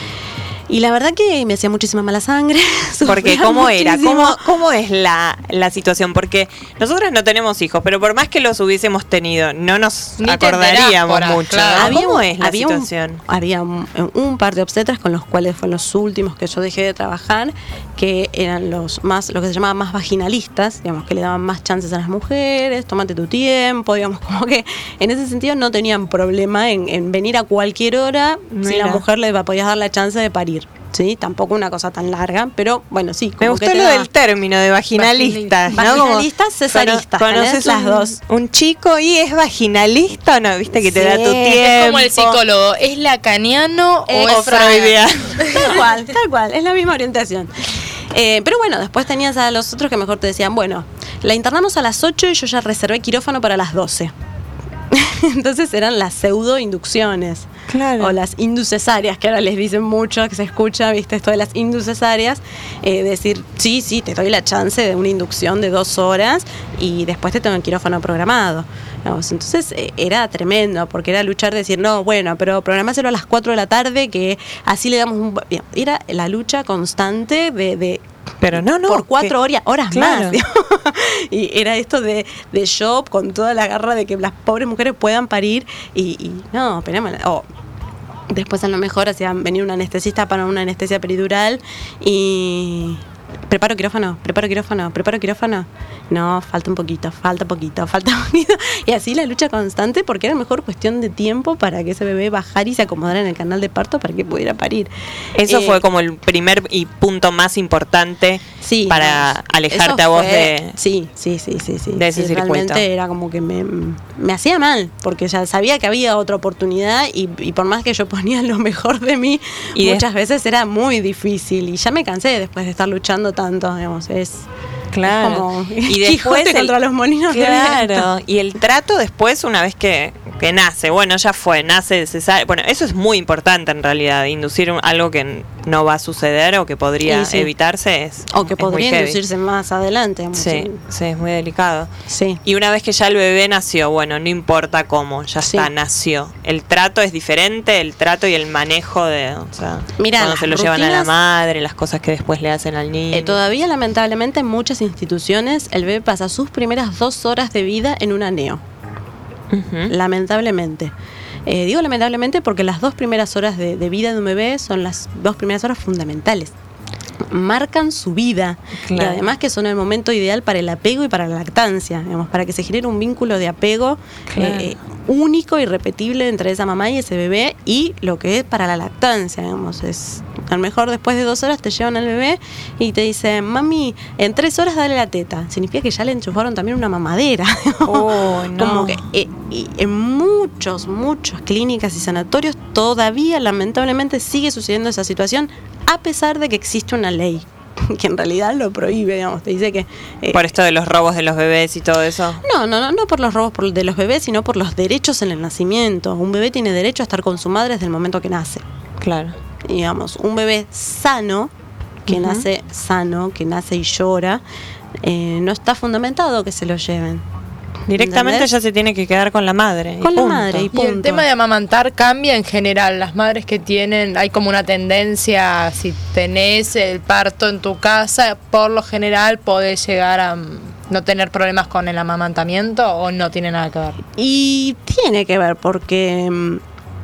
Y la verdad que me hacía muchísima mala sangre. Porque sufría ¿cómo era? muchísimo. ¿Cómo, ¿Cómo es la, la situación? Porque nosotros no tenemos hijos, pero por más que los hubiésemos tenido, no nos Ni te acordaríamos enterás por ahí, mucho. claro. ¿no? Había ¿Cómo un- es la había un- situación? había un, un par de obstetras con los cuales fueron los últimos que yo dejé de trabajar, que eran los más, lo que se llamaba más vaginalistas, digamos, que le daban más chances a las mujeres, tómate tu tiempo, digamos, como que en ese sentido no tenían problema en, en venir a cualquier hora si Mira. la mujer le va- podías dar la chance de parir. Sí, tampoco una cosa tan larga, pero bueno, sí. Me como gustó que te lo da- del término de vaginalistas, ¿no? Como- Vaginalistas, cesaristas, cono- ¿tenés? Conoces las un, dos. un chico y es vaginalista o no, viste que te Sí, da tu es tiempo. Es como el psicólogo. ¿Es lacaniano Eh, o es o freudiano. Tal cual, tal cual, es la misma orientación. Eh, pero bueno, después tenías a los otros que mejor te decían, bueno, la internamos a las ocho y yo ya reservé quirófano para las doce. Entonces eran las pseudo-inducciones. Claro. O las inducesarias, que ahora les dicen mucho, que se escucha, viste, esto de las inducesarias. Eh, decir, sí, sí, te doy la chance de una inducción de dos horas y después te tengo el quirófano programado. Digamos, entonces eh, era tremendo, porque era luchar, decir, no, bueno, pero programáselo a las cuatro de la tarde, que así le damos un... Bien, era la lucha constante de... de Pero no, no. por cuatro que- horas, horas claro. más. digamos. Y era esto de, de yo con toda la garra de que las pobres mujeres puedan parir y, y no, esperemos. O después a lo mejor hacían venir un anestesista para una anestesia peridural y preparo quirófano, preparo quirófano, preparo quirófano. No, falta un poquito, falta poquito, falta poquito. Y así la lucha constante, porque era mejor cuestión de tiempo para que ese bebé bajara y se acomodara en el canal de parto para que pudiera parir. Eso Eh, fue como el primer y punto más importante Sí, para vamos, alejarte eso a vos fue- de... Sí, sí, sí, sí, sí. de ese Sí, circuito. realmente era como que me, me hacía mal, porque ya sabía que había otra oportunidad y, y por más que yo ponía lo mejor de mí, Y de- muchas veces era muy difícil y ya me cansé después de estar luchando tanto, digamos, es... Claro. es como Y después Quijote el- contra los molinos de viento. Claro, y el trato después, una vez que, que nace, bueno, ya fue, nace cesárea. Bueno, eso es muy importante en realidad, inducir un- algo que no va a suceder o que podría Sí, sí. evitarse es O que es muy podría heavy. inducirse más adelante. digamos, Sí, sí, es muy delicado. Sí. Y una vez que ya el bebé nació, bueno, no importa cómo, ya Sí. está, nació. El trato es diferente, el trato y el manejo de, o sea, Mira, cuando las se lo llevan a la rutinas- madre, las cosas que después le hacen al niño. Eh, todavía, lamentablemente, en muchas instituciones el bebé pasa sus primeras dos horas de vida en un aneo. Uh-huh. Lamentablemente. Eh, digo lamentablemente porque las dos primeras horas de, de vida de un bebé son las dos primeras horas fundamentales. Marcan su vida, claro. Y además que son el momento ideal para el apego y para la lactancia, digamos, para que se genere un vínculo de apego, claro. eh, único y repetible entre esa mamá y ese bebé, y lo que es para la lactancia, digamos, es a lo mejor después de dos horas te llevan al bebé y te dicen, mami, en tres horas dale la teta, significa que ya le enchufaron también una mamadera. Oh, no. Como que eh, y en muchos, muchas clínicas y sanatorios todavía lamentablemente sigue sucediendo esa situación, a pesar de que existe una ley que en realidad lo prohíbe, digamos, te dice que... Eh, por esto de los robos de los bebés y todo eso. No, no, no, no por los robos por de los bebés, sino por los derechos en el nacimiento. Un bebé tiene derecho a estar con su madre desde el momento que nace. Claro. Digamos, un bebé sano, que uh-huh. nace sano, que nace y llora, eh, no está fundamentado que se lo lleven. Directamente ¿entendés? Ya se tiene que quedar con la madre. Con la madre y punto. Y el tema de amamantar cambia en general. Las madres que tienen, hay como una tendencia, si tenés el parto en tu casa, por lo general podés llegar a no tener problemas con el amamantamiento, o no tiene nada que ver. Y tiene que ver porque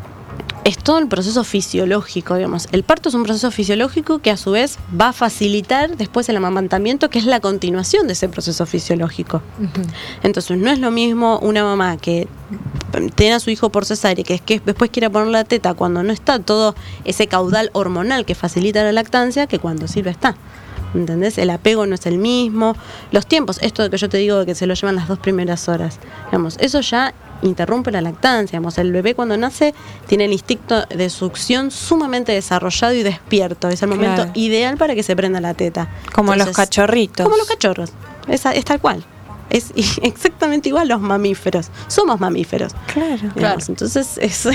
es todo el proceso fisiológico, digamos. El parto es un proceso fisiológico que a su vez va a facilitar después el amamantamiento, que es la continuación de ese proceso fisiológico. Uh-huh. Entonces no es lo mismo una mamá que tiene a su hijo por cesárea, que es que después quiere poner la teta cuando no está todo ese caudal hormonal que facilita la lactancia, que cuando sí lo está. ¿Entendés? El apego no es el mismo. Los tiempos, esto de que yo te digo de que se lo llevan las dos primeras horas, digamos, eso ya interrumpe la lactancia. Digamos, el bebé cuando nace tiene el instinto de succión sumamente desarrollado y despierto. Es el momento claro. ideal para que se prenda la teta. Como Entonces, los cachorritos. Como los cachorros. Es, es tal cual. Es exactamente igual los mamíferos. Somos mamíferos. Claro, claro. Entonces, es,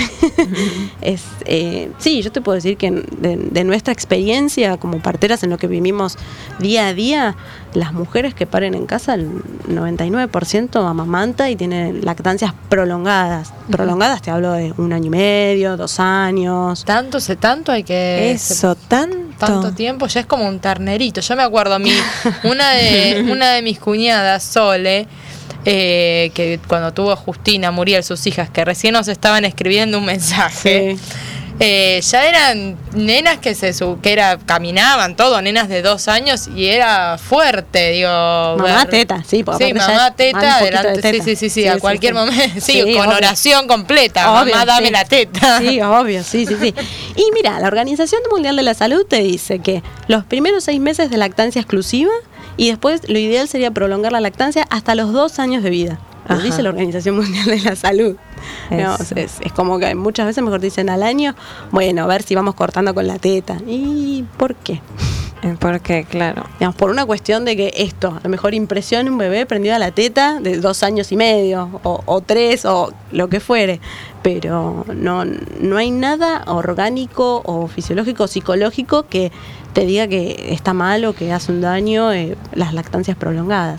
es eh, sí, yo te puedo decir que de, de nuestra experiencia como parteras, en lo que vivimos día a día, las mujeres que paren en casa, el noventa y nueve por ciento amamanta y tienen lactancias prolongadas. Prolongadas, te hablo de un año y medio, dos años. Tanto, se tanto hay que... Eso, tanto. Tanto tiempo, ya es como un ternerito. Yo me acuerdo a mí, una de, una de mis cuñadas, Sole, eh, que cuando tuvo a Justina, Muriel, sus hijas, que recién nos estaban escribiendo un mensaje, sí. eh, ya eran nenas que se que era caminaban todo, nenas de dos años, y era fuerte, digo. Mamá ver, teta, sí, porque sí, mamá teta, adelante, de teta. sí, sí, sí, sí, sí, a cualquier sí, momento, sí, sí, con obvio. Oración completa, obvio, mamá, dame sí. la teta. Sí, obvio, sí, sí, sí. Y mira, la Organización Mundial de la Salud te dice que los primeros seis meses de lactancia exclusiva, y después lo ideal sería prolongar la lactancia hasta los dos años de vida. Lo Ajá. dice la Organización Mundial de la Salud. No, es, es como que muchas veces mejor dicen al año, bueno, a ver si vamos cortando con la teta. ¿Y por qué? ¿Por qué? Claro. Digamos, por una cuestión de que esto, a lo mejor impresiona un bebé prendido a la teta de dos años y medio, o, o tres, o lo que fuere. Pero no, no hay nada orgánico o fisiológico o psicológico que te diga que está mal o que hace un daño eh, las lactancias prolongadas.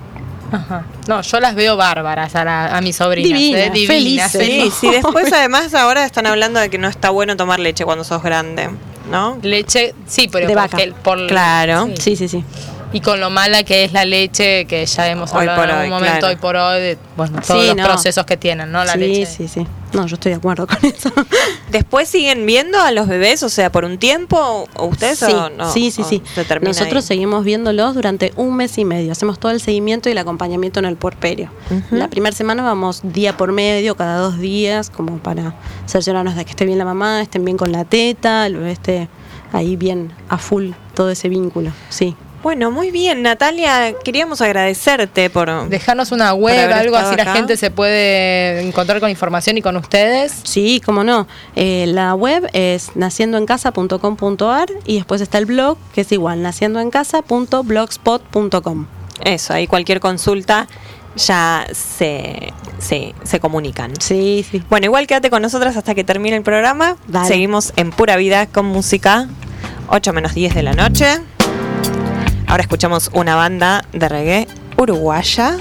Ajá. No, yo las veo bárbaras a, la, a mis sobrinas. Divinas, eh, divinas. Felices. Sí, sí, después además ahora están hablando de que no está bueno tomar leche cuando sos grande, ¿no? Leche, sí, pero de porque, vaca. Por, claro. Sí, sí, sí. Y con lo mala que es la leche, que ya hemos hablado hoy por en algún hoy, momento, claro. hoy por hoy, de, bueno, todos sí, los no. procesos que tienen, ¿no? La sí, leche. Sí, sí, sí. No, yo estoy de acuerdo con eso. ¿Después siguen viendo a los bebés, o sea, por un tiempo, o ustedes sí, o no? Sí, sí, sí. Nosotros ahí? seguimos viéndolos durante un mes y medio. Hacemos todo el seguimiento y el acompañamiento en el puerperio. Uh-huh. La primera semana vamos día por medio, cada dos días, como para cerciorarnos de que esté bien la mamá, estén bien con la teta, el bebé esté ahí bien a full, todo ese vínculo, sí. Bueno, muy bien, Natalia, queríamos agradecerte por dejarnos una web, algo así acá. La gente se puede encontrar con información y con ustedes. Sí, cómo no. Eh, la web es naciendo en casa punto com punto a r y después está el blog, que es igual, naciendo en casa punto blogspot punto com. Eso, ahí cualquier consulta ya se, se, se comunican. Sí, sí. Bueno, igual quédate con nosotras hasta que termine el programa. Dale. Seguimos en Pura Vida con música, ocho menos diez de la noche. Ahora escuchamos una banda de reggae uruguaya.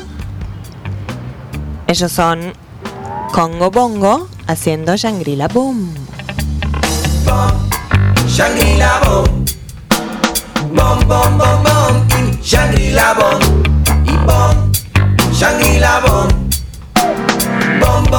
Ellos son Congo Bongo haciendo Shangri-La Boom. Shangri-La Boom. Bom, bom, bom, bom. Shangri-La Boom. Y bom. Shangri-La Boom. Bom,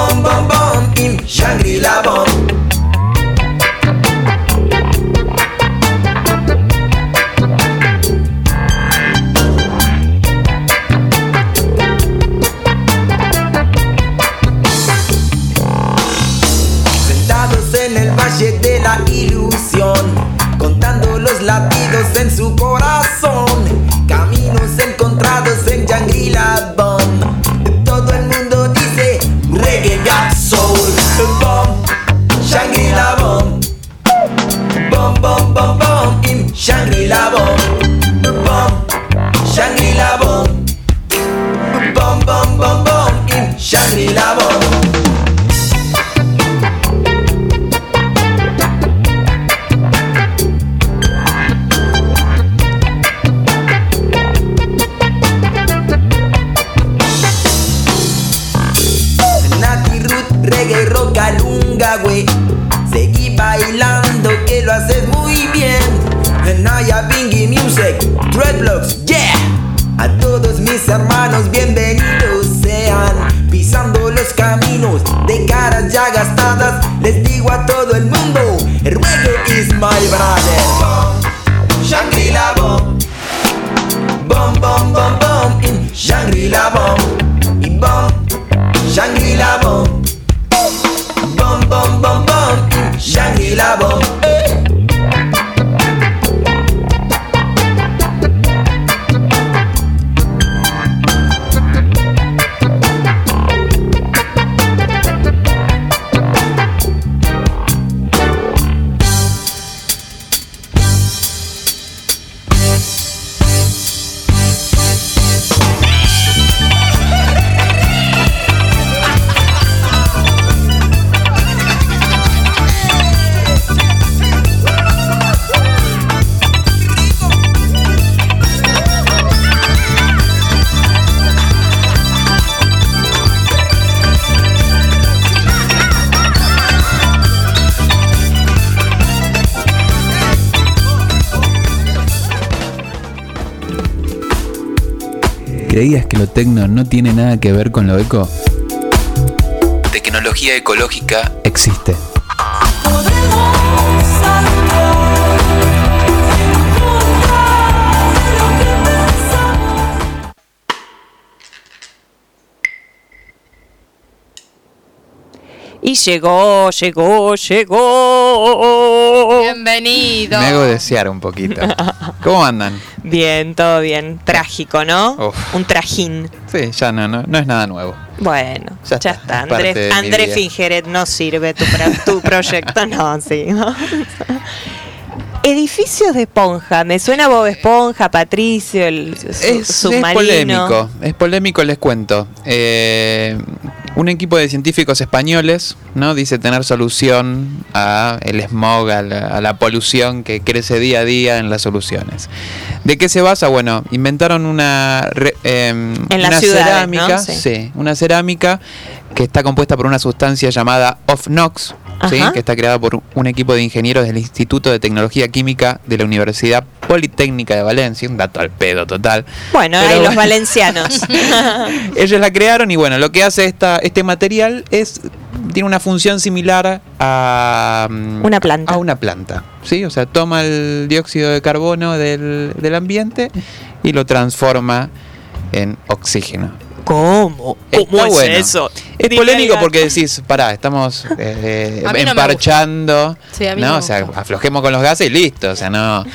güey. Seguí bailando que lo haces muy bien. Naya Bingy Music, Dreadlocks, yeah. A todos mis hermanos bienvenidos sean. Pisando los caminos de caras ya gastadas, les digo a todo el mundo, el reggae is my brother. Bom, Shangri-La bom. Bom, bom, bom, bom, in Shangri-La bom. Y bom, Shangri-La bom. Bom, bom, bom, bom, in Shangri-La bom. Eh. ¿Creías que lo tecno no tiene nada que ver con lo eco? Tecnología ecológica existe. Y llegó, llegó, llegó. Bienvenido. Me hago desear un poquito. ¿Cómo andan? Bien, todo bien. Trágico, ¿no? Uf. Un trajín. Sí, ya no, no, no es nada nuevo. Bueno, Ya ya, está, está. es parte de Andrés, mi Andrés vida. Fingeret no sirve tu, pro- tu proyecto, no, sí. Edificios de esponja. Me suena Bob Esponja, Patricio, el su- Es, es submarino. polémico, es polémico, les cuento. Eh, un equipo de científicos españoles, ¿no? Dice tener solución a el smog, a la, a la polución que crece día a día en las soluciones. ¿De qué se basa? Bueno, inventaron una, re- eh, En las una ciudades, cerámica, ¿no? Sí. sí, una cerámica que está compuesta por una sustancia llamada Ofnox, ¿sí? Ajá. Que está creada por un equipo de ingenieros del Instituto de Tecnología Química de la Universidad Politécnica de Valencia, un dato al pedo total. Bueno, Pero ahí los bueno. valencianos. Ellos la crearon y bueno, lo que hace esta, este material es tiene una función similar a mm, Una planta. A una planta, ¿sí? O sea, toma el dióxido de carbono del, del ambiente y lo transforma en oxígeno. ¿Cómo? Está ¿Cómo es bueno. eso? Es Dile polémico al gato. porque decís, pará, estamos eh, A mí no me emparchando, Sí, a mí ¿no? no me O sea, gusta. aflojemos con los gases y listo, o sea, no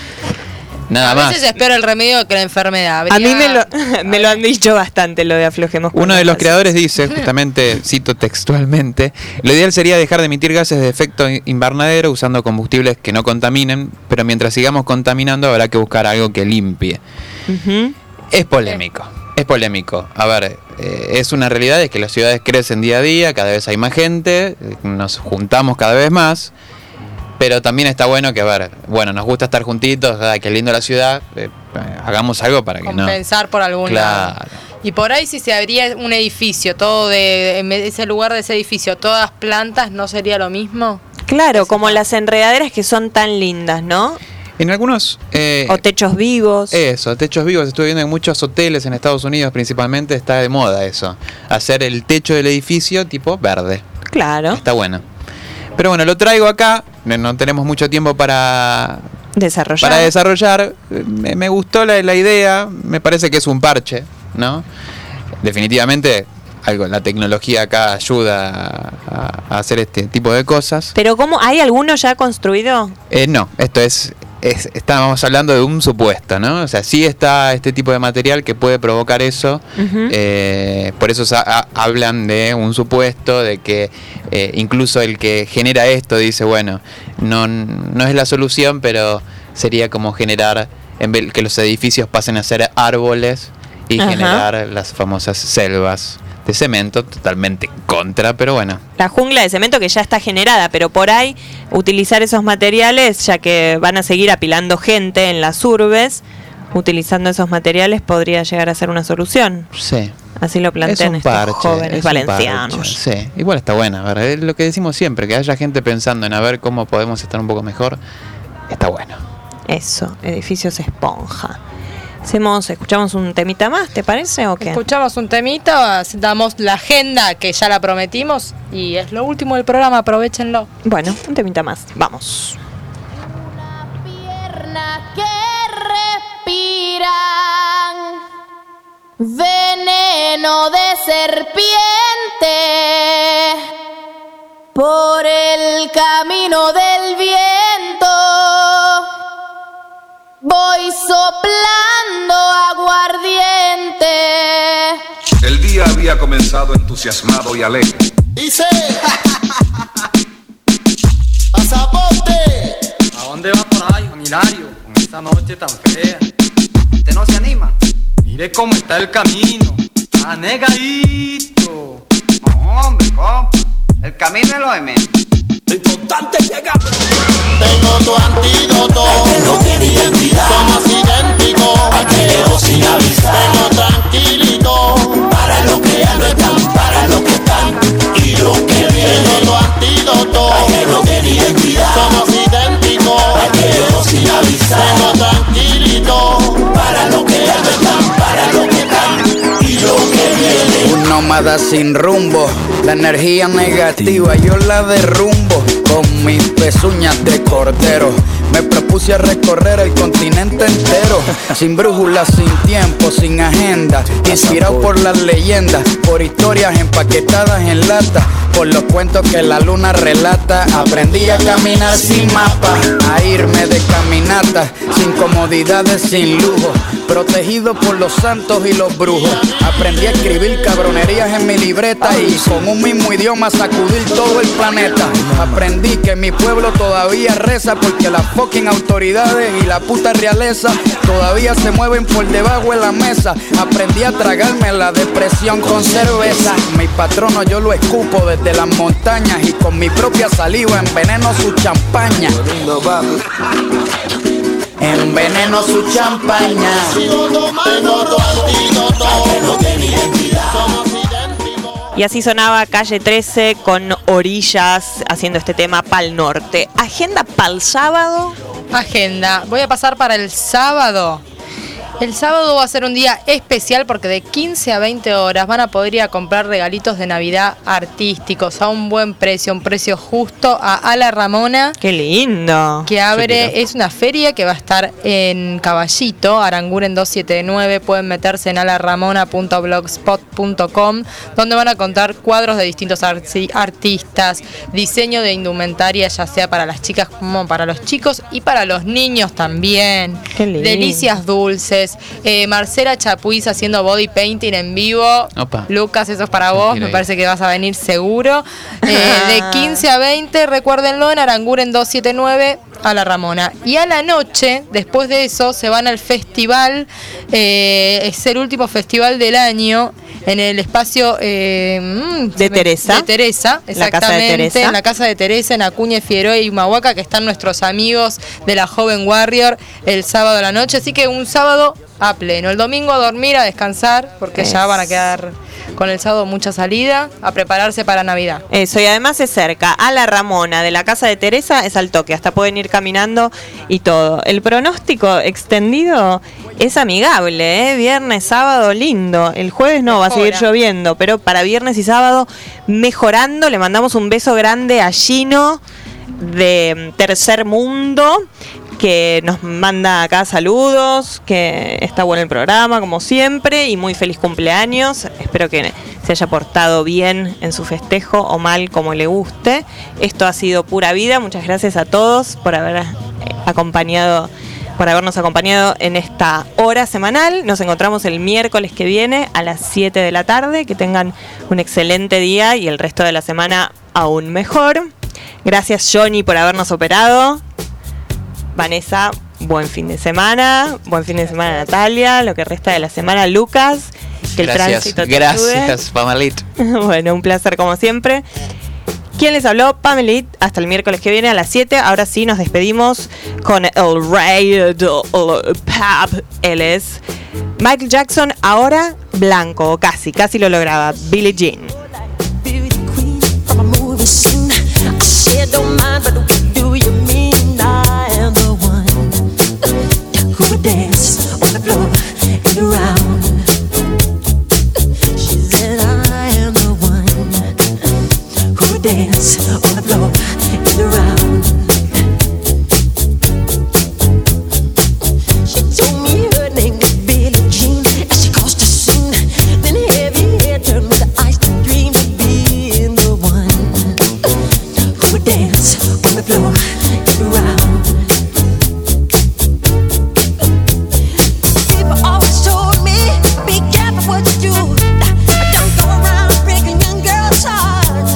nada A más. veces es peor el remedio que la enfermedad. A mí me Habría- lo, me lo han dicho bastante lo de aflojemos. con Uno de las los gases. creadores dice, justamente, cito textualmente, lo ideal sería dejar de emitir gases de efecto invernadero usando combustibles que no contaminen, pero mientras sigamos contaminando habrá que buscar algo que limpie. Ujú. Es polémico, es polémico. A ver, eh, es una realidad, es que las ciudades crecen día a día, cada vez hay más gente, eh, nos juntamos cada vez más, pero también está bueno que, a ver, bueno, nos gusta estar juntitos, ah, qué lindo la ciudad, eh, hagamos algo para que no... compensar por algún lado. Claro. Y por ahí si se abría un edificio, todo de en ese lugar de ese edificio, todas plantas, ¿no sería lo mismo? Claro, como las enredaderas que son tan lindas, ¿no? En algunos... eh, O techos vivos. Eso, techos vivos. Estuve viendo en muchos hoteles en Estados Unidos principalmente está de moda eso. Hacer el techo del edificio tipo verde. Claro. Está bueno. Pero bueno, lo traigo acá. No, no tenemos mucho tiempo para, Desarrollar. para desarrollar. Me, me gustó la, la idea. Me parece que es un parche, ¿no? Definitivamente algo, la tecnología acá ayuda a, a hacer este tipo de cosas. Pero ¿cómo? ¿Hay alguno ya construido? Eh, no, esto es, es, estábamos hablando de un supuesto, ¿no? O sea, sí está este tipo de material que puede provocar eso, Ujú. eh, por eso sa- a- hablan de un supuesto, de que eh, incluso el que genera esto dice, bueno, no, no es la solución, pero sería como generar, en vez que los edificios pasen a ser árboles y Ajá. generar las famosas selvas de cemento, totalmente en contra, pero bueno. La jungla de cemento que ya está generada, pero por ahí utilizar esos materiales, ya que van a seguir apilando gente en las urbes, utilizando esos materiales podría llegar a ser una solución. Sí. Así lo plantean Es un estos parche, jóvenes es un valencianos. parche, sí, igual está buena, a ver, es lo que decimos siempre, que haya gente pensando en a ver cómo podemos estar un poco mejor, está bueno. Eso, edificios esponja. Hacemos, escuchamos un temita más, ¿te parece o qué? Escuchamos un temita, damos la agenda que ya la prometimos y es lo último del programa, aprovechenlo. Bueno, un temita más, vamos. Que respiran veneno de serpiente por el camino del viento. Voy soplando aguardiente. El día había comenzado entusiasmado y alegre. Dice pasaporte. ¿A dónde va por ahí, Juan Hilario? Con esta noche tan fea. ¿Usted no se anima? Mire cómo está el camino. Anegadito. No, hombre, compa. El camino es lo de menos. Lo importante es llegar. Tengo tu antídoto. No tiene identidad. Somos idénticos. Aquellos sin avisar. Tengo tranquilito. Para lo que ya no están, para lo que están y lo que viene. Tengo tu antídoto. No tiene identidad. Somos idénticos. Aquellos sin avisar. Tengo tranquilito. Para lo que ya no están, para lo que están y lo que viene. Un nómada sin rumbo. La energía negativa yo la derrumbo con mis pezuñas de cordero. Me propuse a recorrer el continente entero, sin brújula, sin tiempo, sin agenda, inspirado por las leyendas, por historias empaquetadas en lata, por los cuentos que la luna relata. Aprendí a caminar sin mapa, a irme de caminata, sin comodidades, sin lujo, protegido por los santos y los brujos. Aprendí a escribir cabronerías en mi libreta y con un mismo idioma sacudir todo el planeta. Aprendí que mi pueblo todavía reza porque las fucking autoridades y la puta realeza todavía se mueven por debajo de la mesa. Aprendí a tragarme la depresión con cerveza. Mi patrono yo lo escupo desde las montañas y con mi propia saliva enveneno su champaña. Enveneno su champaña. Y así sonaba Calle trece con Orillas haciendo este tema Pal Norte. Agenda pa'l sábado. Agenda. Voy a pasar para el sábado. El sábado va a ser un día especial porque de quince a veinte horas van a poder ir a comprar regalitos de Navidad artísticos a un buen precio, un precio justo a Ala Ramona. ¡Qué lindo! Que abre, es una feria que va a estar en Caballito, Aranguren doscientos setenta y nueve. Pueden meterse en alaramona punto blogspot punto com, donde van a contar cuadros de distintos arti- artistas, diseño de indumentaria, ya sea para las chicas como para los chicos y para los niños también. ¡Qué lindo! Delicias dulces. Eh, Marcela Chapuis haciendo body painting en vivo. Opa. Lucas, eso es para vos, me parece que vas a venir seguro. Eh, de quince a veinte, recuérdenlo, en Aranguren doscientos setenta y nueve, a la Ramona. Y a la noche, después de eso, se van al festival, eh, es el último festival del año, en el espacio eh, de Teresa. De Teresa, exactamente. La casa de Teresa. En la casa de Teresa, en Acuña, Figueroa y Humahuaca, que están nuestros amigos de la Joven Warrior el sábado a la noche. Así que un sábado a pleno. El domingo a dormir, a descansar, porque es. ya van a quedar con el sábado mucha salida, a prepararse para Navidad. Eso, y además es cerca. A la Ramona de la casa de Teresa es al toque, hasta pueden ir caminando y todo. El pronóstico extendido es amigable, ¿eh? Viernes, sábado, lindo. El jueves no, va a seguir lloviendo, pero para viernes y sábado mejorando. Le mandamos un beso grande a Gino de Tercer Mundo, que nos manda acá saludos, que está bueno el programa como siempre y muy feliz cumpleaños. Espero que se haya portado bien en su festejo o mal, como le guste. Esto ha sido Pura Vida. Muchas gracias a todos por haber acompañado, por habernos acompañado en esta hora semanal. Nos encontramos el miércoles que viene a las siete de la tarde. Que tengan un excelente día y el resto de la semana aún mejor. Gracias, Johnny, por habernos operado. Vanessa, buen fin de semana. Buen fin de semana, Natalia. Lo que resta de la semana, Lucas. Que Gracias, el tránsito te gracias, ayude. Pamalito. Bueno, un placer como siempre. ¿Quién les habló? Pamela. Hasta el miércoles que viene a las siete. Ahora sí nos despedimos con el rey del pop. Él es Michael Jackson, ahora blanco, casi, casi lo lograba. Billie Jean. Dance on the floor in the round. She told me her name was Billie Jean as she caused a scene. Then heavy hair turned with the eyes to dream of being the one who would dance on the floor in the round. People always told me, be careful what you do. Don't go around breaking young girls' hearts.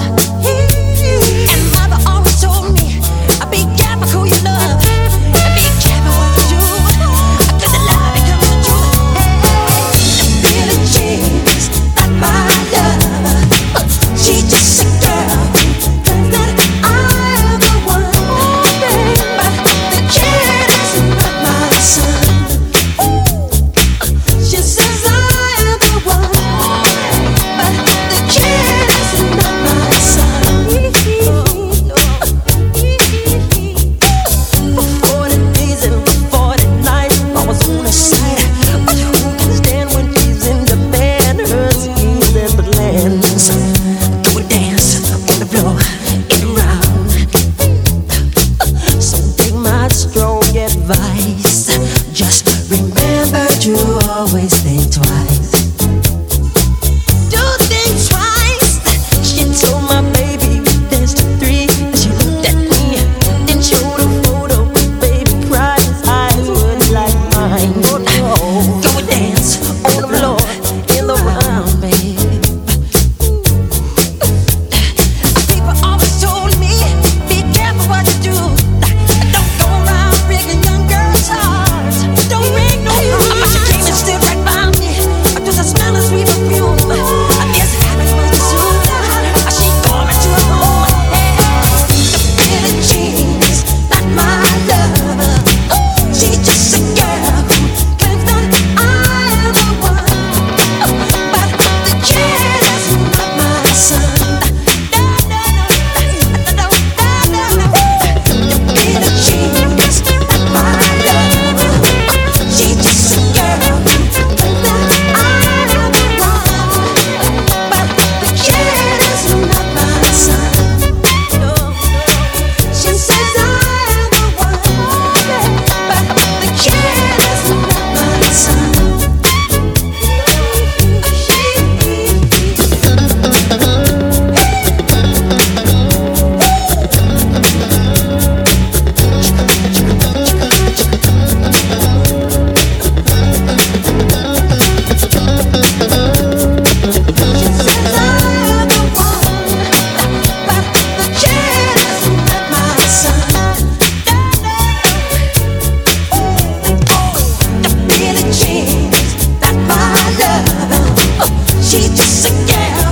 She just a girl.